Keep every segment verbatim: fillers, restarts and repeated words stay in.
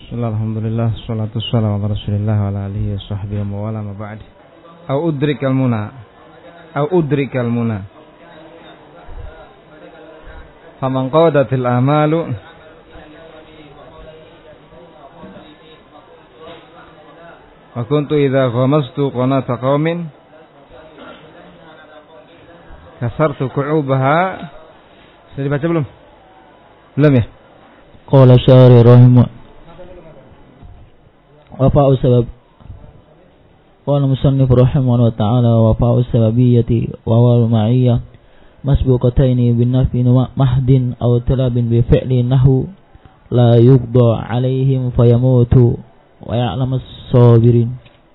Bismillah, alhamdulillah, salatu wassalamu ala rasulillah wa ala alihi wa sahbihi wa wala ma ba'd. Au udrikal muna Au udrikal muna Faman qadatil amalu wa kuntu idha ghamastu qanata qawmin kasartu ku'ubaha. Sudah dibaca belum? Belum ya? Qala syari rahimah wafa'u sabab qala musannif rahimahullah ta'ala wafa'u sababiyyati wa wal ma'iyyah masbuqataini bin nafi mahdin aw talabin bi fi'li nahu la yuqda alaihim fayamutu wa ya'lamu as-sabirin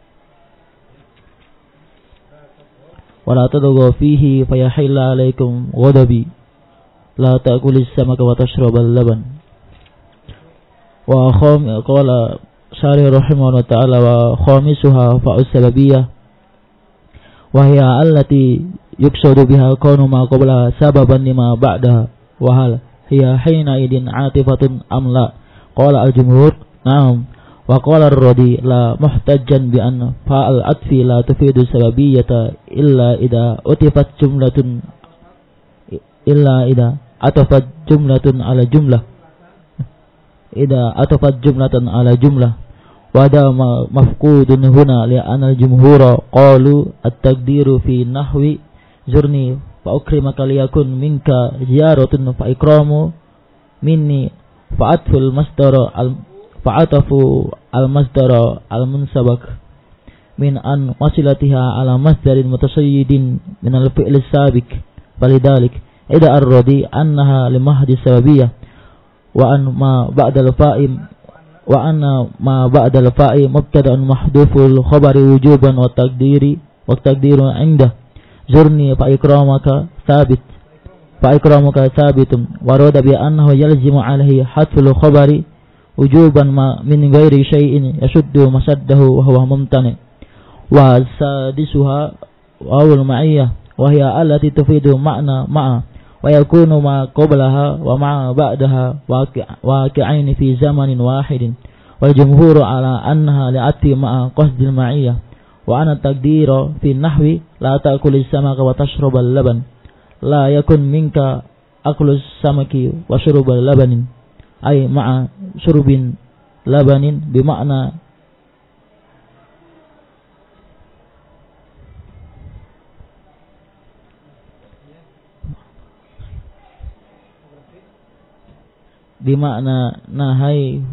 wa la tadghu fihi fayahilla alaikum ghadabi la ta'kulis samaka wa tashrabal laban wa kham qala syarih rahimahullah ta'ala wa khamisuha fa'us sababiyyah wa hiya allati yuqsadu biha kaunu ma qabla sababan lima ba'daha wa hal hiya hina idin atifatun am la qala al-jumhur na'am wa qala ar-radi la muhtajjan bi anna fa'al atfi la tufidu sababiyyata illa idha utifat jumlatun illa idha atafat jumlatun ala jumlah idha atafat jumlatan ala jumlah wada mafqudun huna li anal jumhura qalu at-taqdiru fi nahwi zurni fa ukrimaka liyakun minka ziyaratun fa ikramu minni fa atful masdara al fa'atafu al masdara al munsabak min an wasilatiha ala masdarin mutasayyidin min al fi'l as-sabiq falidalik ida ar-radi annaha limahdi sababiyyah wa an ma ba'da al-fa'im wa anna ma ba'da al-fa'i mubtada'un mahdhuful khabari wujuban wa taqdiri wa taqdiru 'inda zurni fa ikramaka thabit fa ikramaka thabitun wa rada bi annahu yalzimu 'alaihi hadful khabari wujuban ma min ghairi shay'in yashuddu masaddahu wa huwa mumtani wa sadisuha wa al ma'iyyah wa hiya allati tufidu ma'na ma'a wa yakunu ma qablaha wa ma ba'daha waqi'ain fi zamanin wahidin wal jumhur ala annaha li'ati ma'a qasdil ma'iyyah wa ana taqdira fi nahwi la ta'kulis samaka wa tashrabal laban la yakun minka aklus samaki wa shurubal labanin ay ma'a shurubin labanin bi ma'na bimakna nahai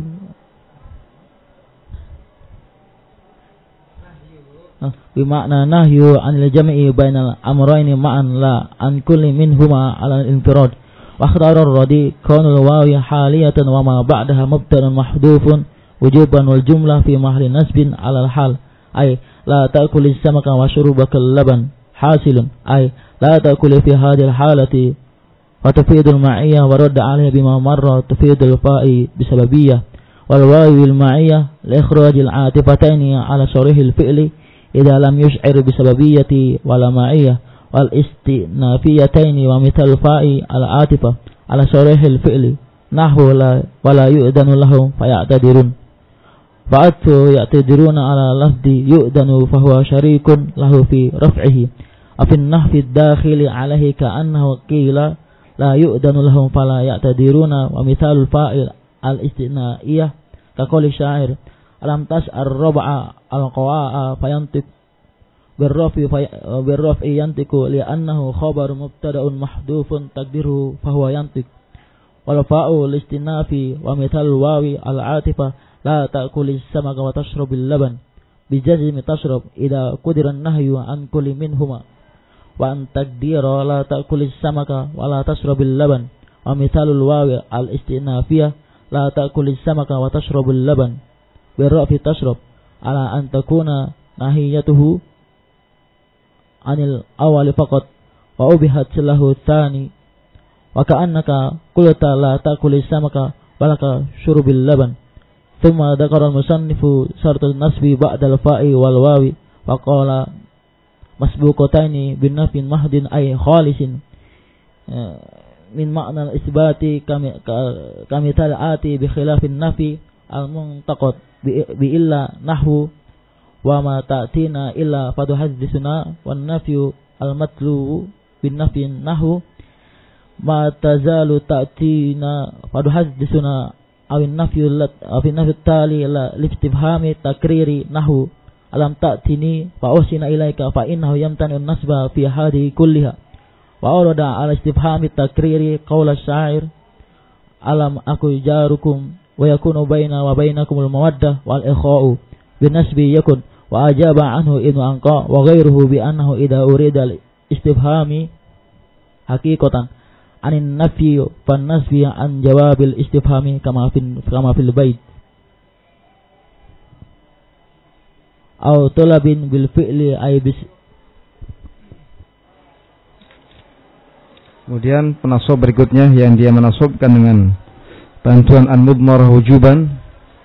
bimakna nahyu anil jam'i bainal amrayni ma'an la an kulli minhuma ala al-infirad wa ikhtara ar-radi kaunul wawi haliyatan wa ma ba'daha mubtada'un mahdhufun wujuban wal jumlah fi mahalli nasbin ala al-hal ay la ta'kuli samaka wa shurubaka al-laban hasilun ay la ta'kuli fi hadhihi al-halati وتفيد المعية ورد عليها بما مر تفيد الفاء بسببية والواو المعية لإخراج العاطفتين على صريح الفعل إذا لم يشعر بسببية ولا معية والاستئنافيتين ومثل الفاء العاطفة على صريح الفعل نحو لا ولا يؤذن لهم فيعتذرون فأتوا يعتذرون على لفظ يؤذن فهو شريك له في رفعه وفي النحو الداخل عليه كأنه قيل la yu'danu lahum fala ya'tadiruna wa mithalul fa'il al-istina'iyah kaqouli syair alam tas'ar rab'a al-qawa'a fayantiq birrafi birrafi yantiqu li annahu khabar mubtada'un mahdhufun taqdiruhu fa huwa yantiq wal fa'u al-istinafi wa mithalul wawi al-'atifa la ta'kulis samaka wa tashrabil laban bi jazmi tashrab idza qudira an-nahyu an kulli minhuma wa an taqdira la ta'kulis samaka wa la tashrabil laban wa mithalul wawi al-istinafiyah la ta'kulis samaka wa tashrabul laban bi rafi tashrab ala an takuna nahiyatuhu anil awali faqat wa ubihat lahu tsani wa ka'annaka qulta la ta'kulis samaka wa laka syurubil laban thumma dzakara al-musannifu syartul nasbi ba'da al-fa'i wal wawi wa qala masbuqataini bin nafin mahdin ay khalisin min makna isbati kami kami talati bi khilafin nafi al-muntaqad bi illa nahwu wa ma ta'tina illa faduhaddisuna wan nafyu al-matlu bin nafyin nahwu ma tazalu ta'tina faduhaddisuna awin nafyu lat awin nafyu tali la listifhami takriri nahwu alam ta'tini fa usina ilaika fa innahu yamtanu nasba fi hadhihi kulliha wa arada ala istifhami takriri qaula syair alam aku jarukum wa yakunu baina wa bainakumul mawaddah wal ikha'u bin nasbi yakun wa ajaba anhu ibnu anqa wa ghairuhu bi annahu idza urida al istifhami haqiqatan anin nafyi fan nasbi an jawabil istifhami kama fil kama fil bait aw talabin bil fi'li ay bis. Kemudian penasab berikutnya yang dia menasabkan dengan bantuan an-mudmarah wujuban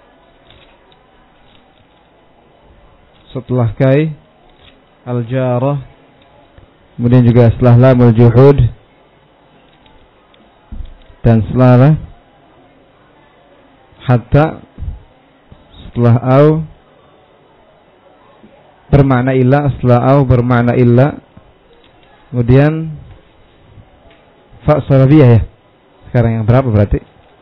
setelah kai al-jarah, kemudian juga setelah lam al-juhud dan setelah hatta, setelah au bermakna illa, setelah au bermakna illa, kemudian fa salabiyah ya. Sekarang yang berapa berarti?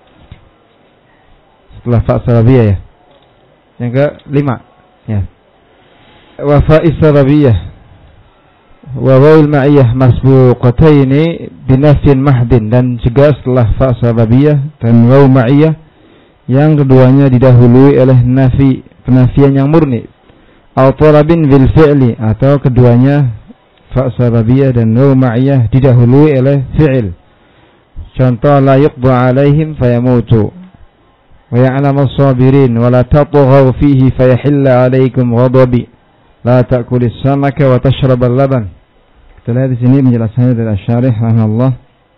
Setelah fa salabiyah ya. Yang ke lima ya. Wa fa salabiyah wa wawil ma'iyah masbuqataini binafyin mahdin, dan juga setelah fa salabiyah dan waw ma'iyah yang keduanya didahului oleh nafi, penafian yang murni, atau talabin bil fi'li, atau keduanya fa sababiyah dan waw ma'iyah didahului oleh fi'il. Contoh la yuqda alaihim fayamutu wa ya'lamu as-sabirin wa la tatghaw fihi fayahilla alaikum ghadabi la ta'kulis samaka wa tashrabal laban. Kita lihat di sini penjelasannya dari Asy-Syarih rahimahullah.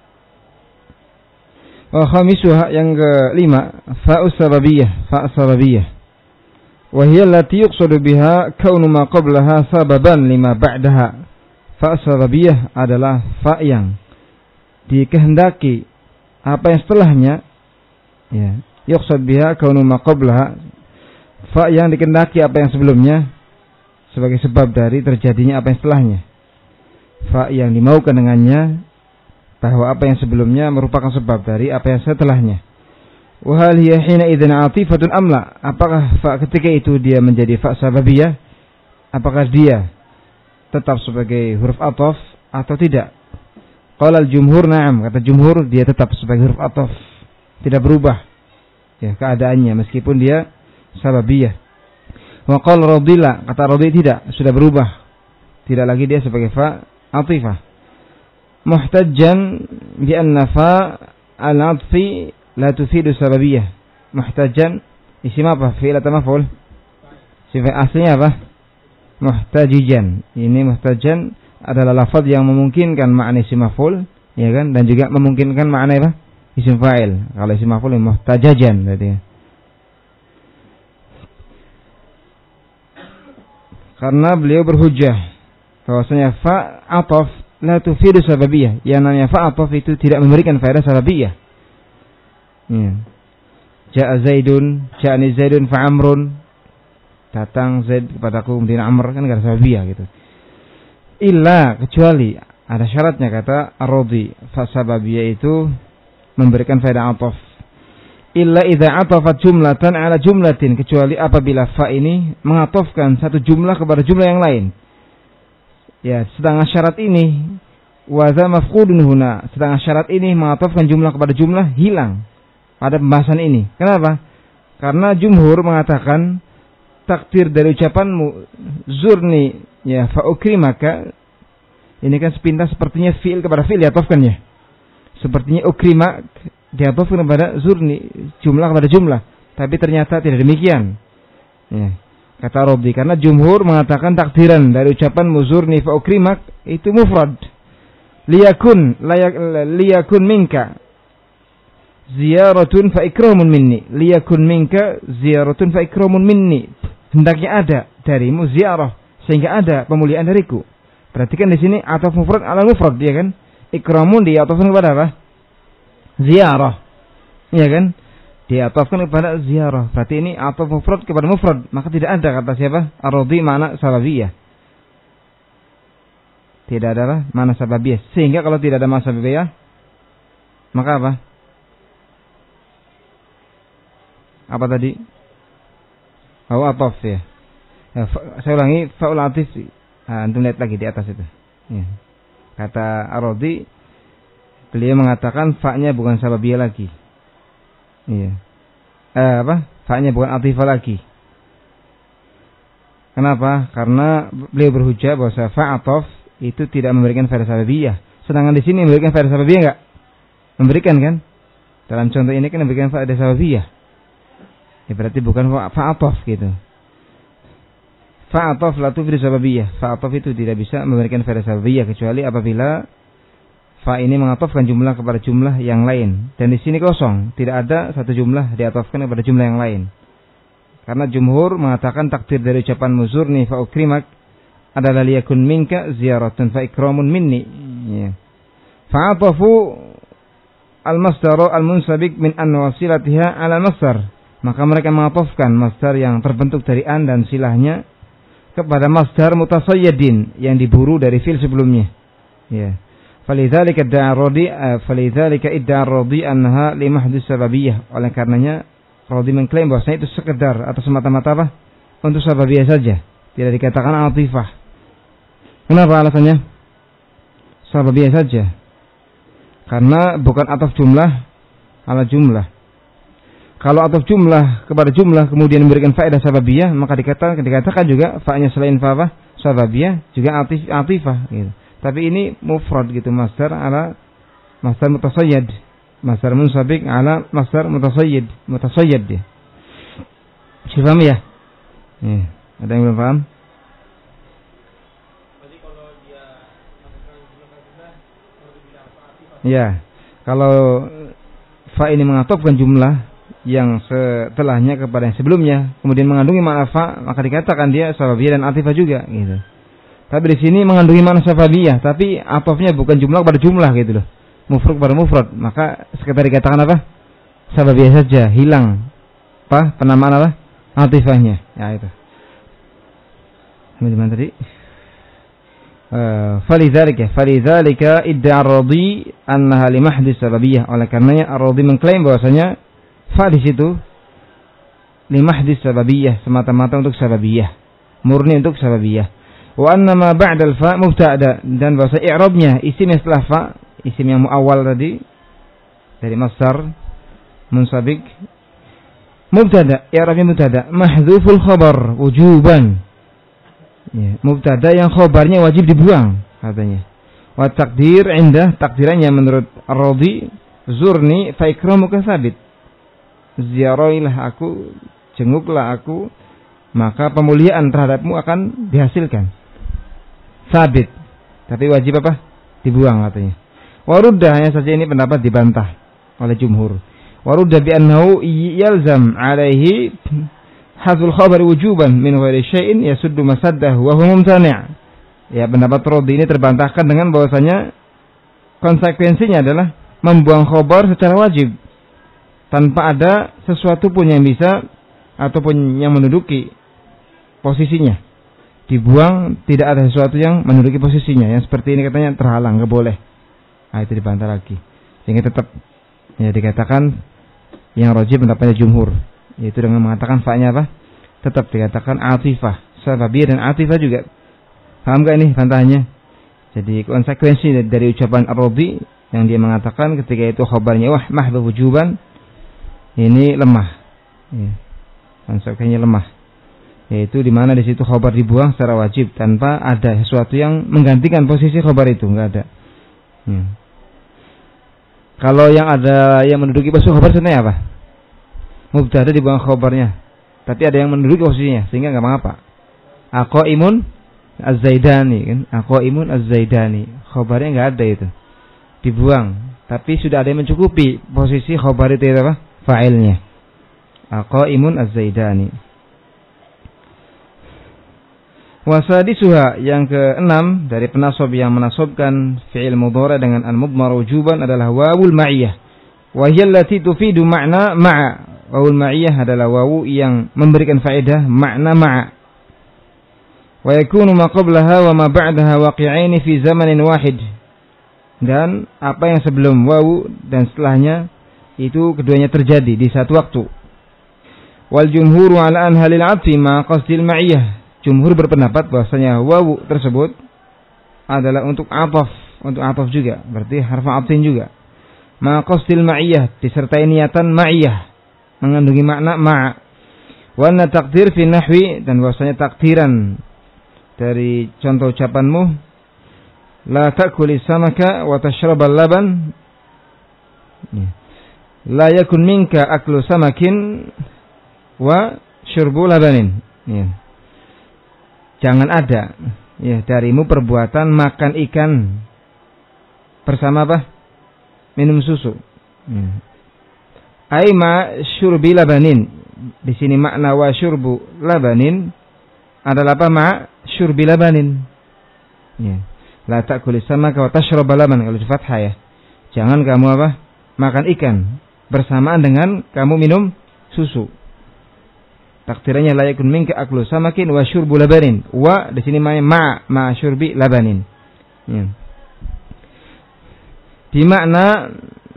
Wa khamisuha, yang kelima, fa'us sababiyah, fa sababiyah. Wa hiya allati yuqsadu biha kaunu ma qablaha sababan lima ba'daha. Fa sababiyah adalah fa yang dikehendaki apa yang setelahnya, ya, yuqsad biha kaunu ma qablaha, fa yang dikehendaki apa yang sebelumnya sebagai sebab dari terjadinya apa yang setelahnya. Fa yang dimaukan dengannya bahwa apa yang sebelumnya merupakan sebab dari apa yang setelahnya. Wa hal hiya hina idzan atifatun amla, apakah fa ketika itu dia menjadi fa sababiyah, apakah dia tetap sebagai huruf ataf atau tidak? Qala al-jumhur na'am, kata jumhur dia tetap sebagai huruf ataf, tidak berubah ya keadaannya meskipun dia sababiyah. Wa qala radila, kata radi tidak, sudah berubah, tidak lagi dia sebagai fa atifah. Muhtajjan bi anna fa al-'athfi la tufidu sababiyah. Muhtajjan isim apa? Fi'il atau maf'ul? Sifat aslinya apa? Muhtajijan. Ini muhtajjan adalah lafaz yang memungkinkan makna isim maf'ul, ya kan, dan juga memungkinkan makna apa? Isim fa'il. Kalau isim maf'ul muhtajajan berarti. Karena beliau berhujjah bahwasanya fa ataf la tufidu sababiyah. Yang namanya fa ataf itu tidak memberikan faedah sababiyah. Ya. Ja'a Zaidun, ja'ani Zaidun fa Amrun. Datang Zaid kepadaku, kemudian Amr, kan enggak ada sababiyah gitu. Illa, kecuali ada syaratnya, kata ar-radi, fa sababiyah itu memberikan faedah ataf. Illa idza atafat jumlatan ala jumlatin, kecuali apabila fa ini mengatofkan satu jumlah kepada jumlah yang lain. Ya, sedangkan syarat ini wa za mafqudun huna, sedangkan syarat ini mengatofkan jumlah kepada jumlah hilang pada pembahasan ini. Kenapa? Karena jumhur mengatakan takdir dari ucapanmu zurni ya fa ukrimaka, ini kan sepintas sepertinya fi'il kepada fi'il diatofkan ya. Sepertinya ukrimak diatofkan kepada zurni, jumlah kepada jumlah, tapi ternyata tidak demikian. Ya. Kata Rabi, karena jumhur mengatakan takdiran dari ucapan muzurni fa ukrimak itu mufrad. Liyakun layak, liyakun minka ziyaratun fa ikramun minni. Liyakun minka ziyaratun fa ikramun minni. Hendaknya ada darimu ziarah sehingga ada pemuliaan dariku. Perhatikan di sini ataf mufrad ala mufrad, ya kan? Ikramun diatofkan kepada apa? Ziarah. Ya kan? diatofkan kepada ziarah. Berarti ini ataf mufrad kepada mufrad, maka tidak ada kata siapa? Ar-radhi makna sababiyah. Tidak ada makna sababiyah. Sehingga kalau tidak ada makna sababiyah, maka apa? Apa tadi? Oh, ataf ya. Ya fa, saya ulangi, fa'ul atif. Nah, antum lihat lagi di atas itu. Ya. Kata Ar-radhi, beliau mengatakan fa-nya bukan sababiyah lagi. Iya. Eh, apa? Fa-nya bukan atifah lagi. Kenapa? Karena beliau berhujjah bahwa fa-atof itu tidak memberikan faedah sababiyah. Sedangkan di sini memberikan faedah sababiyah enggak? Memberikan kan? Dalam contoh ini kan memberikan faedah sababiyah. Ya berarti bukan fa-atof gitu. Fa-atof la tufid sababiyah. Fa-atof itu tidak bisa memberikan faedah sababiyah kecuali apabila fa ini mengatofkan jumlah kepada jumlah yang lain. Dan di sini kosong, tidak ada satu jumlah diatofkan kepada jumlah yang lain. Karena jumhur mengatakan takdir dari ucapan muzurni fa ukrimak adalah liyakun minka ziyaratun fa ikramun minni. Ya. Fa'atafu al-masdar al-munsabik min an wasilatiha ala masdar. Maka mereka mengatofkan masdar yang terbentuk dari an dan silahnya kepada masdar mutasayyidin yang diburu dari fil sebelumnya. Ya. Falidzalika idda'a ar-radhi falidzalika idda'a ar-radhi annaha li mahdhus sababiyah. Oleh karenanya Radhi mengklaim bahwasanya itu sekedar atau semata-mata apa? Untuk sababiyah saja, tidak dikatakan atifah. Kenapa alasannya? Sababiyah saja. Karena bukan ataf jumlah ala jumlah. Kalau ataf jumlah kepada jumlah kemudian memberikan faedah sababiyah, maka dikatakan dikatakan juga fa-nya selain fa apa? Sababiyah juga atif atifah gitu. Tapi ini mufrad gitu, masdar ala masdar mutasayyid, masdar munsabik ala masdar mutasayyid, mutasayyid dia. Sudah paham ya? Ya, ada yang belum paham? Berarti kalau dia ya, kalau fa ini mengatofkan jumlah yang setelahnya kepada yang sebelumnya, kemudian mengandungi makna fa, maka dikatakan dia sababiyah dan atifah juga gitu. Tapi di sini mengandungi makna sababiyah, tapi atofnya bukan jumlah pada jumlah gitu loh. Mufrad pada mufrad, maka sekedar dikatakan apa? Sababiyah saja, hilang apa? Penamaan apa? Atifahnya. Ya itu. Gimana tadi? Uh, Falidzalika, falidzalika idda'a ar-radhi annaha li mahdhis sababiyah. Oleh karenanya ar-radhi mengklaim bahwasanya fa di situ li mahdhis sababiyah, semata-mata untuk sababiyah, murni untuk sababiyah. Wa anna ma ba'da al-fa mubtada, dan bahasa i'rabnya isim yang setelah fa, isim yang muawwal tadi dari masdar munsabik, mubtada, i'rabnya mubtada, mahdhuful khabar wujuban. Ya, mubtada yang khabarnya wajib dibuang katanya. Wa taqdir indah, takdirannya menurut Ar-Radhi, zurni fa ikramuka sabit. Ziarahilah aku, jenguklah aku, maka pemuliaan terhadapmu akan dihasilkan. Sabit, tapi wajib apa? Dibuang katanya. Waruddah, hanya saja ini pendapat dibantah oleh jumhur. Waruddah bi annahu yalzam alaihi hadzul khabar wujuban min ghairi syai'in yasuddu masaddahu wa huwa mumtani'. Ya, pendapat Radhi ini terbantahkan dengan bahwasanya konsekuensinya adalah membuang khabar secara wajib tanpa ada sesuatu pun yang bisa ataupun yang menduduki posisinya. Dibuang, tidak ada sesuatu yang menduduki posisinya. Yang seperti ini katanya terhalang, nggak boleh. Nah, itu dibantah lagi. Sehingga tetap ya dikatakan yang rajih pendapatnya jumhur, yaitu dengan mengatakan fa-nya apa? Tetap dikatakan atifah, sababiyah dan atifah juga. Paham gak ini bantahannya? Jadi konsekuensi dari ucapan Ar-Radhi yang dia mengatakan ketika itu khabarnya wah mahdhu wujuban, ini lemah. Ya. Konsekuensinya lemah. Yaitu di mana di situ khabar dibuang secara wajib tanpa ada sesuatu yang menggantikan posisi khabar itu, enggak ada. Hmm. Kalau yang ada yang menduduki posisi khabar sebenarnya apa? Mubtada dibuang khabarnya, tapi ada yang menduduki posisinya sehingga enggak mengapa. Aqaimun az-Zaidani kan? Aqaimun az-Zaidani. Khabarnya enggak ada itu. Dibuang, tapi sudah ada yang mencukupi posisi khabar itu apa? Fa'ilnya. Aqaimun az-Zaidani. Wasadisuha, yang keenam dari penasab yang menasabkan fi'il mudhari dengan al-mudmar wujuban adalah wawul ma'iyah. Wa hiya allati tufidu ma'na ma'a Wawul ma'iyah adalah wawu yang memberikan faedah makna ma'a. Wa yakunu ma qablaha wa ma ba'daha waqi'aini fi zamanin wahid. Dan apa yang sebelum wawu dan setelahnya itu keduanya terjadi di satu waktu. Wal jumhuru ala anha lil 'atfi ma qasdil ma'iyah. Jumhur berpendapat bahwasanya wawu tersebut adalah untuk 'athaf, untuk 'athaf juga, berarti harf 'athfin juga. Ma qasdil ma'iyah, disertai niatan ma'iyah, mengandungi makna ma'. Wa anna taqdir fi nahwi, dan bahwasanya takdiran dari contoh ucapanmu, la ta'kuli samaka wa tashrabal laban, la yakun minka aklu samakin wa syurbu labanin. Ya. Jangan ada ya darimu perbuatan makan ikan bersama apa? Minum susu. Ya. Ai ma syurbi labanin. Di sini makna wa syurbu labanin adalah apa? Ma syurbi labanin. Ya. La ta'kuli samaka wa tashrabal laban, kalau di fathah ya. Jangan kamu apa? Makan ikan bersamaan dengan kamu minum susu. Takdirannya la yakun minka aklu samakin wa syurbu labanin. Wa di sini ma ma syurbi labanin. Ya. Di makna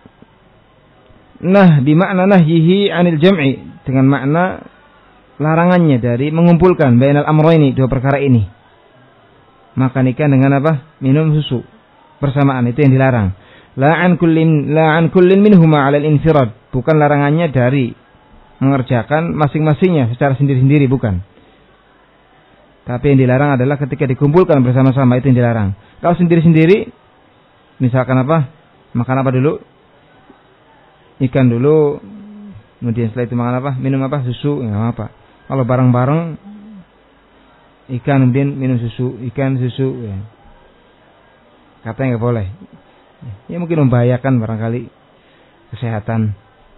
nah di makna nahyihi anil jam'i, dengan makna larangannya dari mengumpulkan bainal amrayni, dua perkara ini. Makan ikan dengan apa? Minum susu bersamaan, itu yang dilarang. La an kullin la an kullin minhuma 'ala al-infirad, bukan larangannya dari mengerjakan masing-masingnya secara sendiri-sendiri, bukan. Tapi yang dilarang adalah ketika dikumpulkan bersama-sama, itu yang dilarang. Kalau sendiri-sendiri, misalkan apa? Makan apa dulu? Ikan dulu, kemudian setelah itu makan apa? Minum apa? Susu, enggak apa. Kalau bareng-bareng, ikan kemudian minum susu, ikan susu, ya. Katanya enggak boleh. Ya mungkin membahayakan barangkali kesehatan.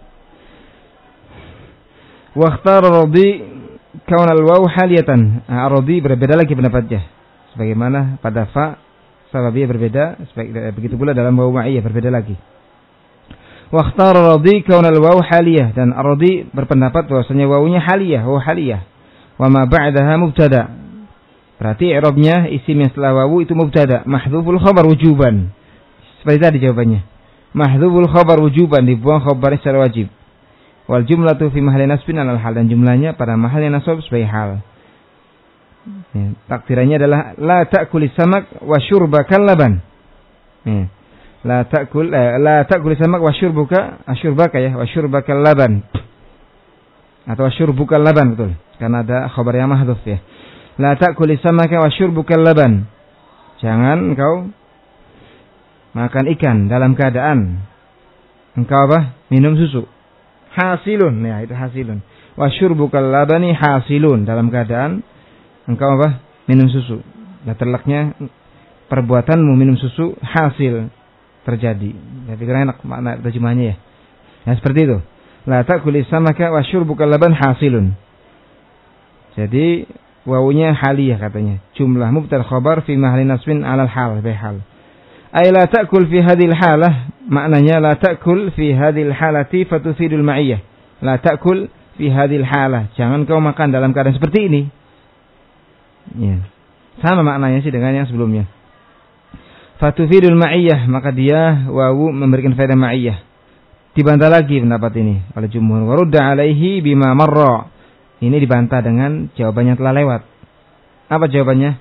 Waqtar Radi kaun al-waw haliyatan. Ar-Radi berbeda lagi pendapatnya. Sebagaimana pada fa sababiyah berbeda, begitu pula dalam waw ma'iyah berbeda lagi. Waqtar Radi kaun al-waw haliyah, dan Ar-Radi berpendapat bahwasanya wawunya haliyah, waw haliyah. Wa ma ba'daha mubtada. Berarti i'rabnya isim yang setelah wawu itu mubtada, mahdhuful khabar wujuban. Seperti tadi jawabannya. Mahdhuful khabar wujuban, dibuang khabarnya secara wajib. Wal jumlatu fi mahalli nasbin alal hal, dan jumlahnya pada mahal yang nasab sebagai hal. Ya, takdirannya adalah la ta'kuli samak wa syurbakal laban. Ya. La ta'kul eh, la ta'kuli samak wa syurbuka asyurbaka ya wa syurbakal laban. Atau syurbukal laban, betul. Karena ada khabar yang mahdhuf ya. La ta'kuli samaka wa syurbukal laban. Jangan engkau makan ikan dalam keadaan engkau apa? Minum susu. Hasilun, ya itu hasilun. Wa syurbukal labani hasilun, dalam keadaan engkau apa? Minum susu. Dan terlaknya perbuatanmu minum susu hasil terjadi. Ya pikirnya enak makna terjemahnya ya. Ya seperti itu. La ta'kuli samaka wa syurbukal laban hasilun. Jadi wawunya haliyah katanya. Jumlah mubtada khabar fi mahalli nasbin 'alal hal, bi hal. Ay la ta'kul fi hadhil halah, maknanya la ta'kul fi hadhil halati fatufidul ma'iyah. La ta'kul fi hadhil halah, jangan kau makan dalam keadaan seperti ini. Ya. Sama maknanya sih dengan yang sebelumnya. Fatufidul ma'iyah, maka dia wawu memberikan faedah ma'iyah. Dibantah lagi pendapat ini oleh jumhur. Warudda alaihi bima marra. Ini dibantah dengan jawabannya telah lewat. Apa jawabannya?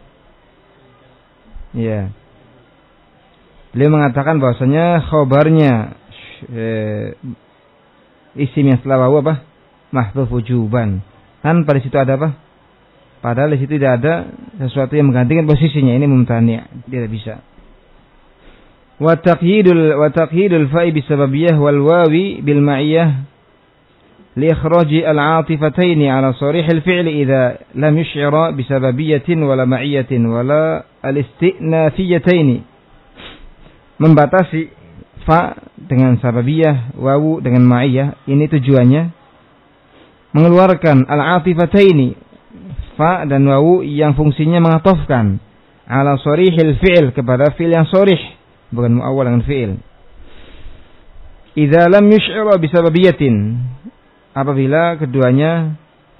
Ya. Beliau mengatakan bahwasanya khabarnya eh, isim yang setelah wawu apa? Mahdhuf wujuban. Tanpa di situ ada apa? Padahal di situ tidak ada sesuatu yang menggantikan posisinya. Ini mumtani', tidak bisa. Wa taqyidul wa taqyidul fa'i bisababiyah wal wawi bil ma'iyah li ikhraji al-'atifatayn 'ala sarih al-fi'l idza lam yush'ira bisababiyatin wala ma'iyatin wala al-istinafiyatayn. Membatasi fa dengan sababiyah, wawu dengan ma'iyah, ini tujuannya mengeluarkan al-'atifataini, fa dan wawu yang fungsinya mengatofkan ala sharihil fi'il, kepada fi'il yang sharih, bukan muawwal dengan fi'il. Idza lam yush'ira bisababiyatin, apabila keduanya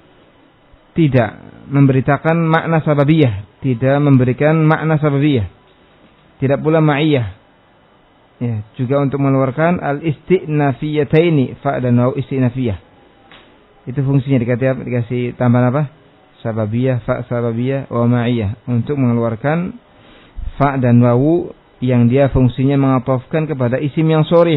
tidak memberitakan makna sababiyah, tidak memberikan makna sababiyah, tidak pula ma'iyah. Ya, juga untuk mengeluarkan al-istinafiyataini, fa dan waw istinafiyah. Itu fungsinya dikasih dikasih tambahan apa? Sababiyah, fa sababiyah, wa ma'iyah, untuk mengeluarkan fa dan wawu yang dia fungsinya mengatofkan kepada isim yang shorih.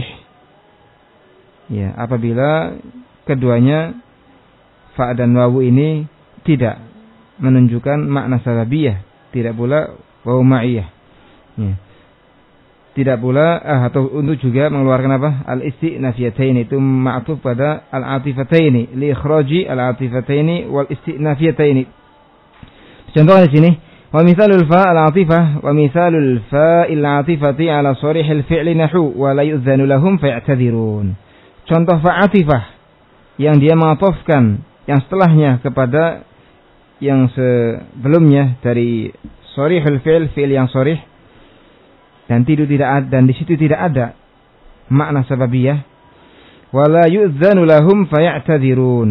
Ya, apabila keduanya fa dan wawu ini tidak menunjukkan makna sababiyah, tidak pula wawu ma'iyah. Ya. Tidak pula ah, atau untuk juga mengeluarkan apa? Al-istinafiyataini, itu ma'tuf pada al-atifataini, li ikhraji al-atifataini wal istinafiyataini. Contohnya di sini, wa mithalul fa al-atifah wa mithalul fa al-atifati ala sharihil fi'li nahu wa la yu'dzanu lahum faya'tadhirun. Contoh fa atifah yang dia mengatofkan yang setelahnya kepada yang sebelumnya dari sharihul fi'l, fi'il yang sharih, dan tidak tidak ada, dan di situ tidak ada makna sababiyah, wala yu'dzanu lahum faya'tadhirun.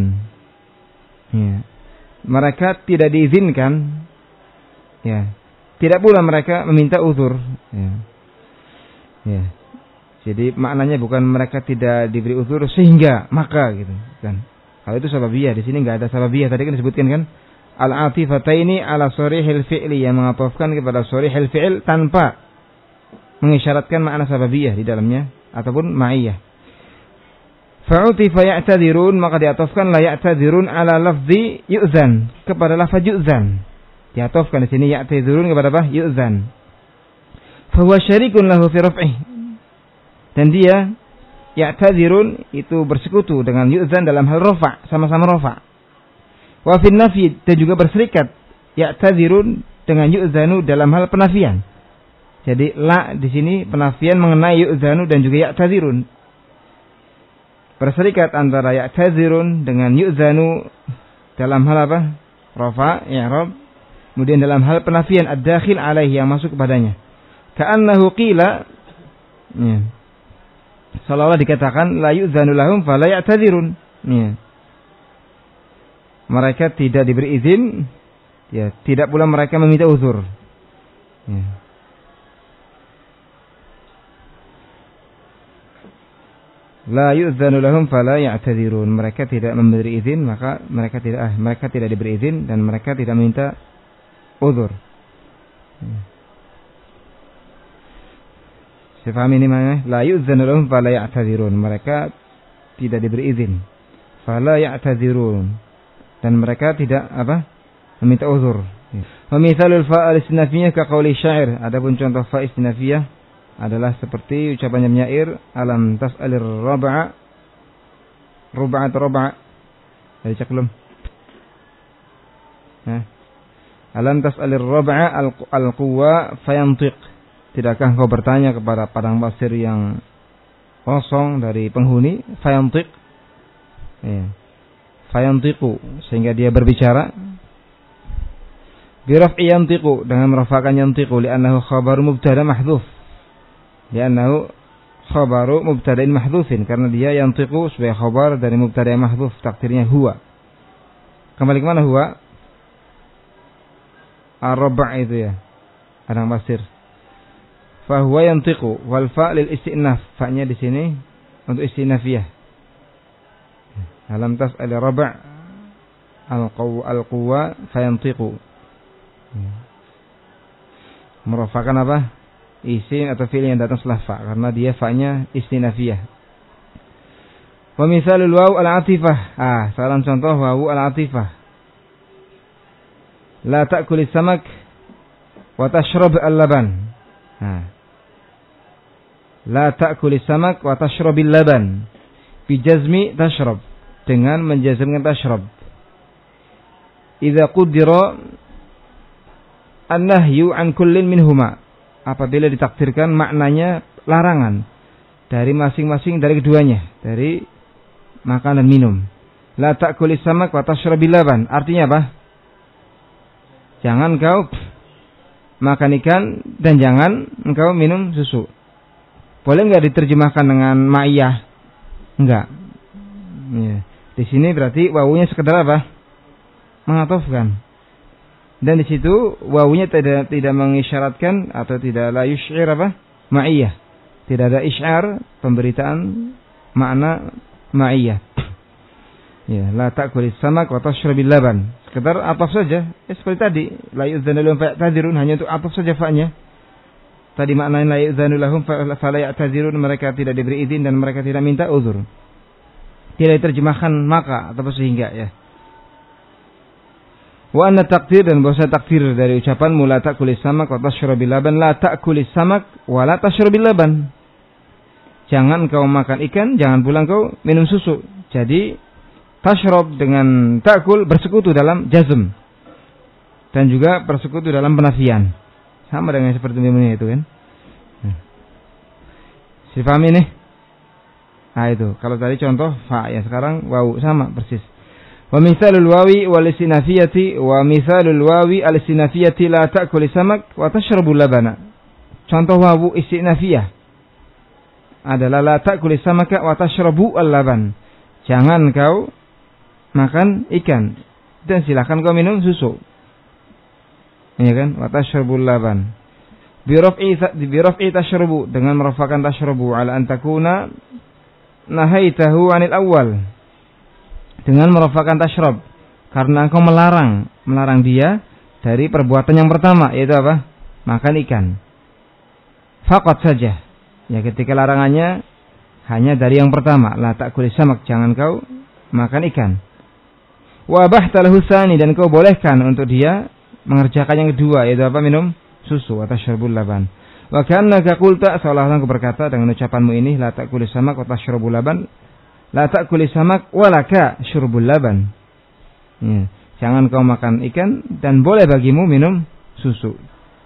Ya. Mereka tidak diizinkan, ya. Tidak pula mereka meminta uzur. Ya. Ya. Jadi maknanya bukan mereka tidak diberi uzur sehingga maka gitu kan. Kalau itu sababiyah, di sini enggak ada sababiyah. Tadi kan disebutkan kan al-atifataini ala sharihil fi'li, yang mengatofkan kepada sharihil fi'l tanpa mengisyaratkan makna sababiyah di dalamnya ataupun ma'iyah. Fa'utifa ya'tadhirun, maka diatofkan la ya'tadhirun ala lafzi yu'zan, kepada lafaz yu'zan. Diatofkan di sini ya'tadhirun kepada apa? Yu'zan. Fa huwa syarikun lahu fi raf'ih. Dan dia ya'tadhirun itu bersekutu dengan yu'zan dalam hal rafa', sama-sama rafa'. Wa fi nafi, dan juga berserikat ya'tadhirun dengan yu'zanu dalam hal penafian. Jadi la di sini penafian mengenai yu'zanu dan juga ya'tadzirun. Berserikat antara ya'tadzirun dengan yu'zanu dalam hal apa? Rafa, i'rab. Kemudian dalam hal penafian ad-dakhil alaihi, yang masuk kepadanya. Ka'annahu qila, ya. Seolah-olah dikatakan la yu'zanu lahum fala ya'tadzirun. Ya. Mereka tidak diberi izin, ya, tidak pula mereka meminta uzur. Ya. La yu'dzanu lahum fala ya'tadzirun. Mereka tidak memberi izin, maka mereka tidak ah, mereka tidak diberi izin dan mereka tidak minta uzur. Saya paham ini maknanya. La yu'dzanu lahum fala ya'tadzirun. Mereka tidak diberi izin. Fala ya'tadzirun. Dan mereka tidak apa? Meminta uzur. Wa mithalul fa al-istinafiyah ka qauli syair. Adapun contoh fa istinafiyah adalah seperti ucapannya penyair, alam tas'alir rab'a rub'at rab'a. Ada cek belum? Nah. Alam tas'alir rab'a al-quwa fayantiq. Tidakkah kau bertanya kepada padang pasir yang kosong dari penghuni? Fayantiq. Ya. Fayantiqu, sehingga dia berbicara. Bi raf'i yantiqu, dengan merafakan yantiqu, li'annahu khabar mubtada mahdhuf. Li'annahu khabaru mubtada'in mahdhufin, karena dia yantiqu sebagai khabar dari mubtada' mahdhuf, takdirnya huwa. Kembali ke mana huwa? Ar-rab' itu ya, padang pasir. Fa huwa yantiqu wal fa' lil istinaf. Fa-nya di sini untuk istinafiyah. Alam tas'al rab' al-qaw al-quwa fayantiqu. Merupakan apa? Isim atau fi'il yang datang setelah fa, karena dia fa-nya istinafiyah. Wa mithalul waw al-atifah. Ah, salam contoh waw al-atifah. La ta'kulis samak wa tashrab al-laban. Ah. La ta'kulis samak wa tashrabil laban. Bi jazmi tashrab, dengan menjazmkan tashrab. Idza qaddara an-nahyu an kullin minhuma, apabila ditakdirkan maknanya larangan dari masing-masing dari keduanya, dari makan dan minum. La ta'kulis samak wa tashrabil laban, artinya apa? Jangan kau makan ikan dan jangan engkau minum susu. Boleh enggak diterjemahkan dengan ma'iyah? Enggak. Ya. Di sini berarti wawunya sekedar apa? Mengatofkan. Dan di situ wawunya tidak tidak mengisyaratkan atau tidak la yusy'ir apa? Ma'iyah. Tidak ada isyar pemberitaan makna ma'iyah. Ya, la ta'kulis samak wa tashrabil laban. Sekedar ataf saja. Ya, seperti tadi, la yu'dzanu lahum fa'tadirun, hanya untuk ataf saja fa'nya. Tadi maknanya la yu'dzanu lahum fala ya'tadirun, mereka tidak diberi izin dan mereka tidak minta uzur. Tidak diterjemahkan maka atau sehingga ya. Wa anna takdir, dan bahasa takdir dari ucapan mula ta'kulis samak wa tashrabil laban, la ta'kulis samak wa la tashrabil laban. Jangan kau makan ikan, jangan pula kau minum susu. Jadi tashrab dengan ta'kul bersekutu dalam jazm dan juga bersekutu dalam penafian. Sama dengan seperti ini itu kan. Si paham ini? Nah itu. Kalau tadi contoh fa, ya sekarang wawu sama persis. Wa misalul wawi wal istinafiyati wa misalul wawi al istinafiyati la ta'kul samak wa tashrabu labana. Contoh wawu istinafiyah adalah la ta'kul samaka wa tashrabu al-laban. Jangan kau makan ikan dan silakan kau minum susu. Ya kan? Wa tashrabul laban. Bi raf'i bi raf'i tashrabu, dengan merafakan tashrabu ala an takuna nahaitahu 'anil awwal. Dengan merafakan tashrab karena engkau melarang, melarang dia dari perbuatan yang pertama, yaitu apa? Makan ikan. Faqat saja. Ya, ketika larangannya hanya dari yang pertama, la ta'kul samak, jangan kau makan ikan. Wa bahta lahu tsani, dan kau bolehkan untuk dia mengerjakan yang kedua, yaitu apa? Minum susu atau syarbul laban. Wa kannaka qulta, seolah-olah kau berkata dengan ucapanmu ini, la ta'kul samak wa tashrabul laban, la ta'kul samak wa laka syurbul laban. Ya, jangan kau makan ikan dan boleh bagimu minum susu.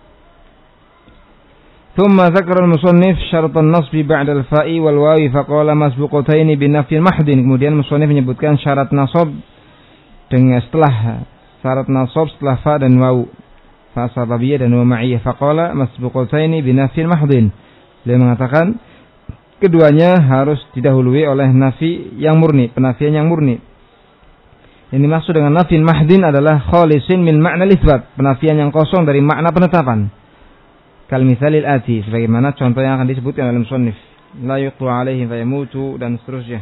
ثم ذكر المصنف شرط النصب بعد الفاء والواو فقال مسبوقتين بنفي محض. Kemudian musannif menyebutkan syarat nasab dengan setelah syarat nasab setelah fa dan waw, fa sababiyah dan wa ma'iyah. Faqala masbuqataini binafil mahdhin. Beliau mengatakan keduanya harus didahului oleh nafi yang murni, penafian yang murni. Yang dimaksud dengan nafil mahdhin adalah khalisin min ma'na al-itsbat, penafian yang kosong dari makna penetapan. Kal misalil ati, sebagaimana contoh yang akan disebutkan dalam musannif, la yuqtu alaihim fayamutu, dan seterusnya.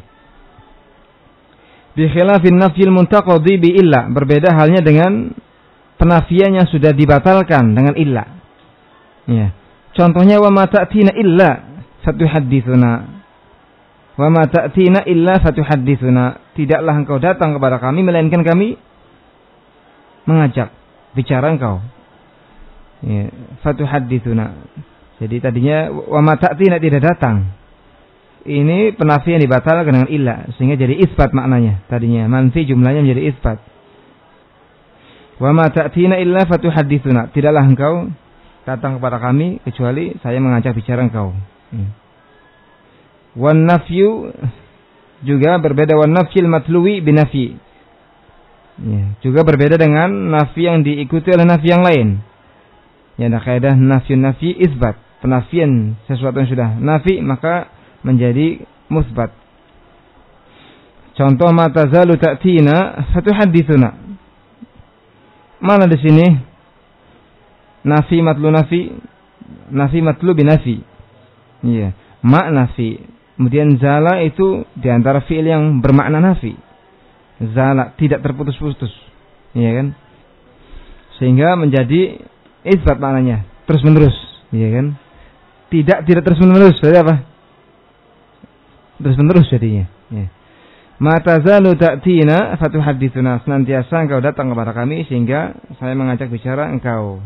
Bi khilafin nafyil muntaqadi bi illa, berbeda halnya dengan penafian yang sudah dibatalkan dengan illa. Ya. Contohnya wa ma ta'tina illa fatuhadditsuna. Wa ma ta'tina illa fatuhadditsuna. Tidaklah engkau datang kepada kami melainkan kami mengajak bicara engkau. Ya, fatuhadditsuna. Jadi tadinya wa ma ta'tina, tidak datang. Ini penafian dibatalkan dengan illa sehingga jadi isbat maknanya. Tadinya manfi, jumlahnya menjadi isbat. Wa ma ta'tina illa fatuhadditsuna. Tidaklah engkau datang kepada kami kecuali saya mengajak bicara engkau. Hmm. Wan nafyu juga berbeda, wan nafyil matluwi binafi. Ya, juga berbeda dengan nafi yang diikuti oleh nafi yang lain. Ya, ada kaidah nafyun nafi isbat. Penafian sesuatu yang sudah nafi maka menjadi musbat. Contoh ma tazalu ta'tina fatuhadditsuna. Mana di sini nafi matlu nafi, nafi matlu binafi. Iya, ma nafi. Kemudian zala itu di antara fi'il yang bermakna nafi. Zala tidak terputus-putus. Iya kan? Sehingga menjadi isbat maknanya, terus menerus, iya kan? Tidak tidak terus menerus, berarti apa? Terus menerus jadinya. Ya. Mata zalu ta'tina fatuhadditsuna, senantiasa engkau datang kepada kami sehingga saya mengajak bicara engkau.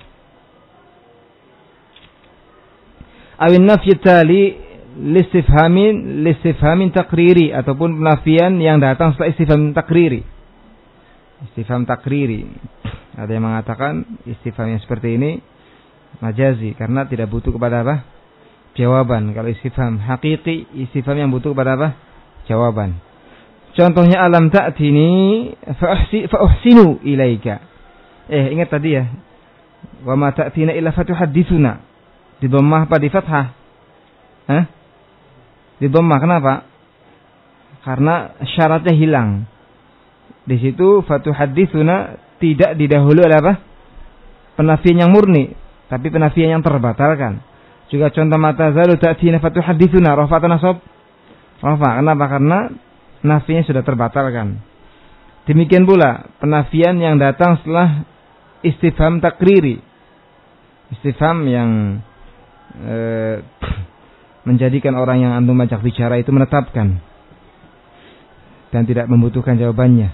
Awin nafyi tali listifhamin listifhamin takriri, ataupun penafian yang datang setelah istifham takriri. Istifham takriri. Ada yang mengatakan istifham yang seperti ini majazi karena tidak butuh kepada apa? Jawaban. Kalau istifham hakiki, istifham yang butuh kepada apa? Jawaban. Contohnya alam ta'tini fa uhsinu ilaika. Eh, ingat tadi ya. Wa ma ta'tina illa fatuhadditsuna. Di dhammah apa di fathah? Hah? Di dhammah, kenapa? karena syaratnya hilang. Di situ fatuhadditsuna tidak didahului oleh apa? Penafian yang murni, tapi penafian yang terbatalkan. Juga contoh mata zalu ta'tina fatuhadditsuna rafa atau nasab? Rafa. Kenapa? Karena nafinya sudah terbatalkan. Demikian pula penafian yang datang setelah istifham takriri. Istifham yang eh, menjadikan orang yang antum ajak bicara itu menetapkan dan tidak membutuhkan jawabannya.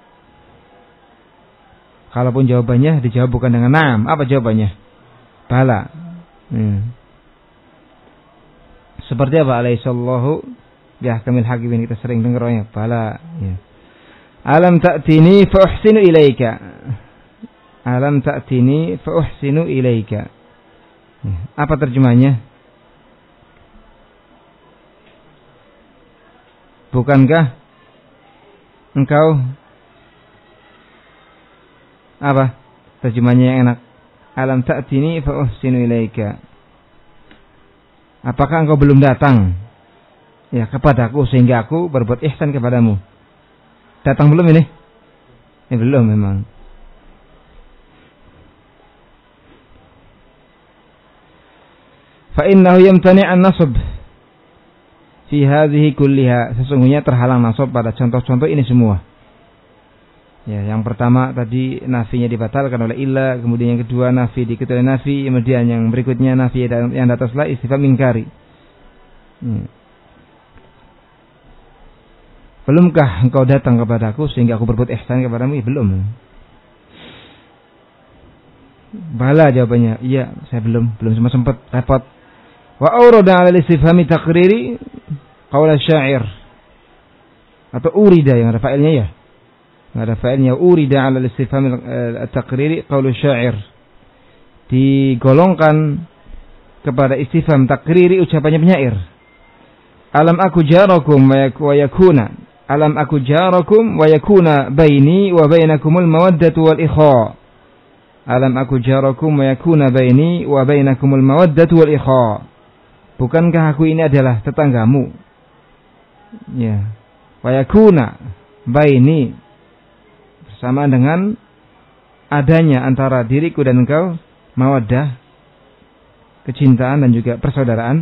Kalaupun jawabannya dijawab bukan dengan na'am, apa jawabannya? Bala. Hmm. Seperti apa? Alaihissallahu ya kamil hakimin, kita sering dengarnya. Bala. Ya. Alam ta'tini fa uhsinu ilaika. Alam ta'tini fa uhsinu ilaika. Ya. Apa terjemahnya? Bukankah engkau apa terjemahnya yang enak? Alam ta'tini fa uhsinu ilaika. Apakah engkau belum datang ya kepadaku sehingga aku berbuat ihsan kepadamu? Datang belum ini? Ya, belum memang. Fa innahu yamtani' an-nasb fi hadhihi kulliha. Sesungguhnya terhalang nasab pada contoh-contoh ini semua. Ya, yang pertama tadi nafinya dibatalkan oleh illa, kemudian yang kedua nafi diikuti oleh nafi, kemudian yang berikutnya nafi yang di ataslah istifham ingkari. Ya. Belumkah engkau datang kepadaku sehingga aku berbuat ihsan kepadamu? Ya, belum. Bala jawabannya, iya, saya belum, belum sempat sempat repot. Wa awrada 'ala al-istifhami taqriri qaul asy-sya'ir. Atau urida yang ada fa'ilnya ya. Ada fa'ilnya urida 'ala al-istifham at-taqriri qaul asy-sya'ir. Digolongkan kepada istifham takriri ucapannya penyair. Alam aku jarakum wa yakuna. Alam aku jarakum wa yakuna baini wa bainakumul mawaddatu wal ikha. Alam aku jarakum wa yakuna baini wa bainakumul mawaddatu wal ikha. Bukankah aku ini adalah tetanggamu? Ya. Wa yakuna baini, bersama dengan adanya antara diriku dan engkau mawaddah, kecintaan dan juga persaudaraan.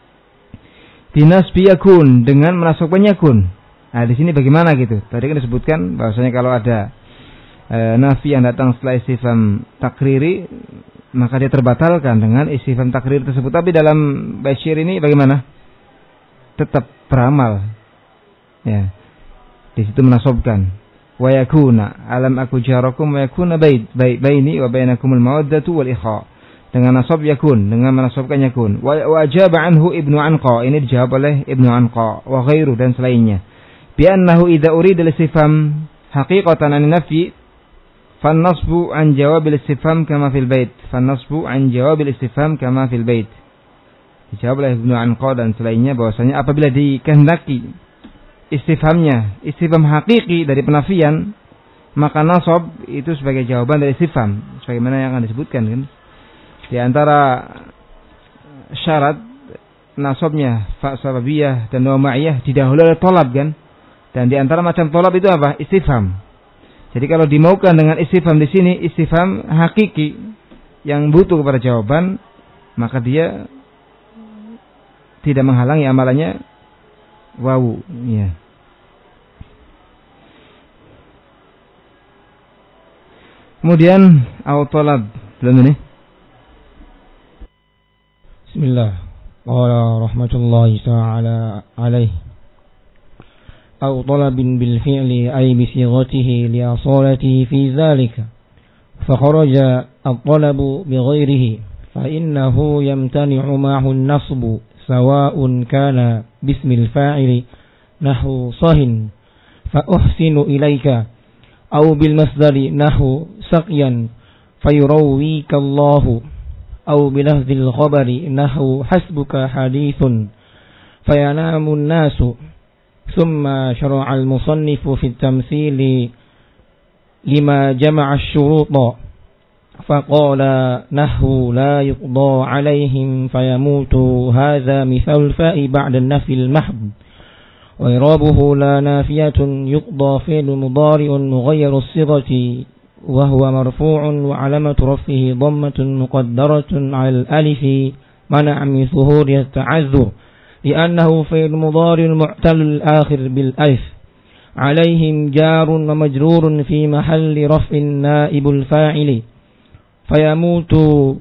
Binasbi yakun, dengan menasabkan yakun. Nah, di sini bagaimana gitu? Tadi kan disebutkan bahwasanya kalau ada e, nafi yang datang setelah istifham takriri, maka dia terbatalkan dengan istifham takriri tersebut. Tapi dalam basyir ini bagaimana? Tetap beramal. Ya. Di situ menasabkan. Wa yakuna alam aku jarakum wa yakuna bait baini wa bainakumul mawaddatu wal ikha. Dengan nasab yakun, dengan menasabkan yakun. Wa ajaba anhu Ibnu Anqa, ini dijawab oleh Ibnu Anqa wa ghairu dan selainnya. Bi annahu idza urida al-istifham haqiqatan an-nafi fan nasbu an jawab al-istifham kama fil bait. Fan nasbu an jawab al-istifham kama fil bait. Dijawab oleh Ibnu Anqa dan selainnya bahwasanya apabila dikehendaki istifhamnya istifham hakiki dari penafian, maka nasab itu sebagai jawaban dari istifham, sebagaimana yang akan disebutkan kan. Di antara syarat nasabnya fa sababiyah dan wa ma'iyah didahului oleh tolab kan. Dan di antara macam tolab itu apa? Istifham. Jadi kalau dimaukan dengan istifham di sini istifham hakiki yang butuh kepada jawaban, maka dia tidak menghalangi amalannya wawu, ya. Kemudian au talab, belum ini? Bismillah. Qala rahmatullahi ta'ala alaihi. Au talabin bil fi'li ay bi sighatihi li asalatihi fi dhalika. Fa kharaja at-talabu bi ghairihi fa innahu yamtani'u ma'ahu an-nasbu sawa'un kana bismil fa'ili nahwu sahin fa uhsinu ilaika aw bil masdari nahwu saqyan fayurawwika Allahu aw bilafzil khabari nahwu hasbuka hadithun fayanamu an-nasu thumma syara'a al-musannifu fi at-tamthili lima jama'a asy-syuruta faqala nahwu la yuqda 'alaihim fayamutu hadza mithal fa'i ba'da an-nafyi al-mahd وإعرابه لا نافية يقضى فعل مضارع مغير الصيغة وهو مرفوع وعلامة رفعه ضمة مقدرة على الألف منع من ظهور التعذر لأنه فعل مضارع معتل الآخر بالألف. عليهم جار ومجرور في محل رفع نائب الفاعل. فيموت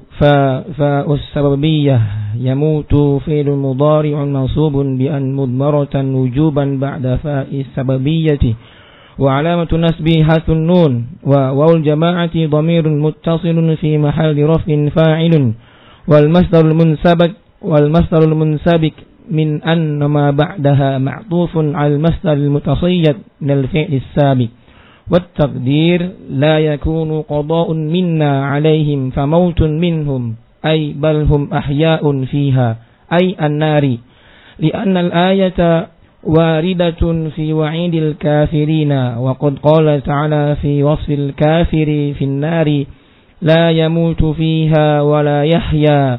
فاء السببية يموت فعل مضارع منصوب بأن مضمرة وجوبا بعد فاء السببية وعلامة نسبه حذف النون. وواو الجماعة ضمير متصل في محل رفع فاعل. والمصدر المنسبك والمصدر المنسبك من أن ما بعدها معطوف على المصدر المتصيد من الفعل السابق. والتقدير لا يكون قضاء منا عليهم فموت منهم أي بل هم أحياء فيها أي النار، لأن الآية واردة في وعيد الكافرين. وقد قال تعالى في وصف الكافر في النار لا يموت فيها ولا يحيا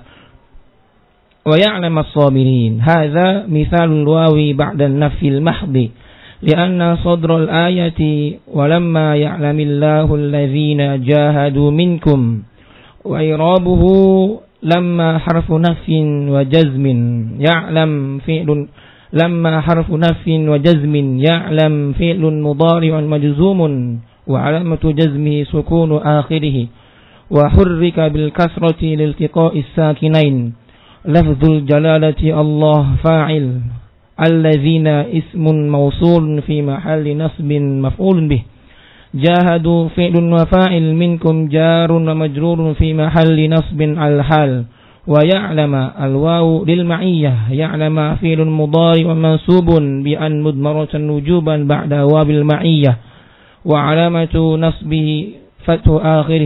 ويعلم الصابرين. هذا مثال الواو بعد النفي المحض، لأن صدر الآية ولما يعلم الله الذين جاهدوا منكم، وإعرابه لما حرف نفي وجزم يعلم فعل لما حرف نفي وجزم يعلم فعل مضارع مجزوم وعلامة جزمه سكون آخره وحرك بالكسرة لالتقاء الساكنين. لفظ الجلالة الله فاعل الذين اسم موصول في محل نصب مفعول به. جاهدوا فعل وفاعل منكم جار ومجرور في محل نصب على الحال. ويعلم الواو للمعية يعلم فعل مضارع منصوب بأن مضمرة وجوبا بعد واو المعية وعلامة نصبه فتح آخره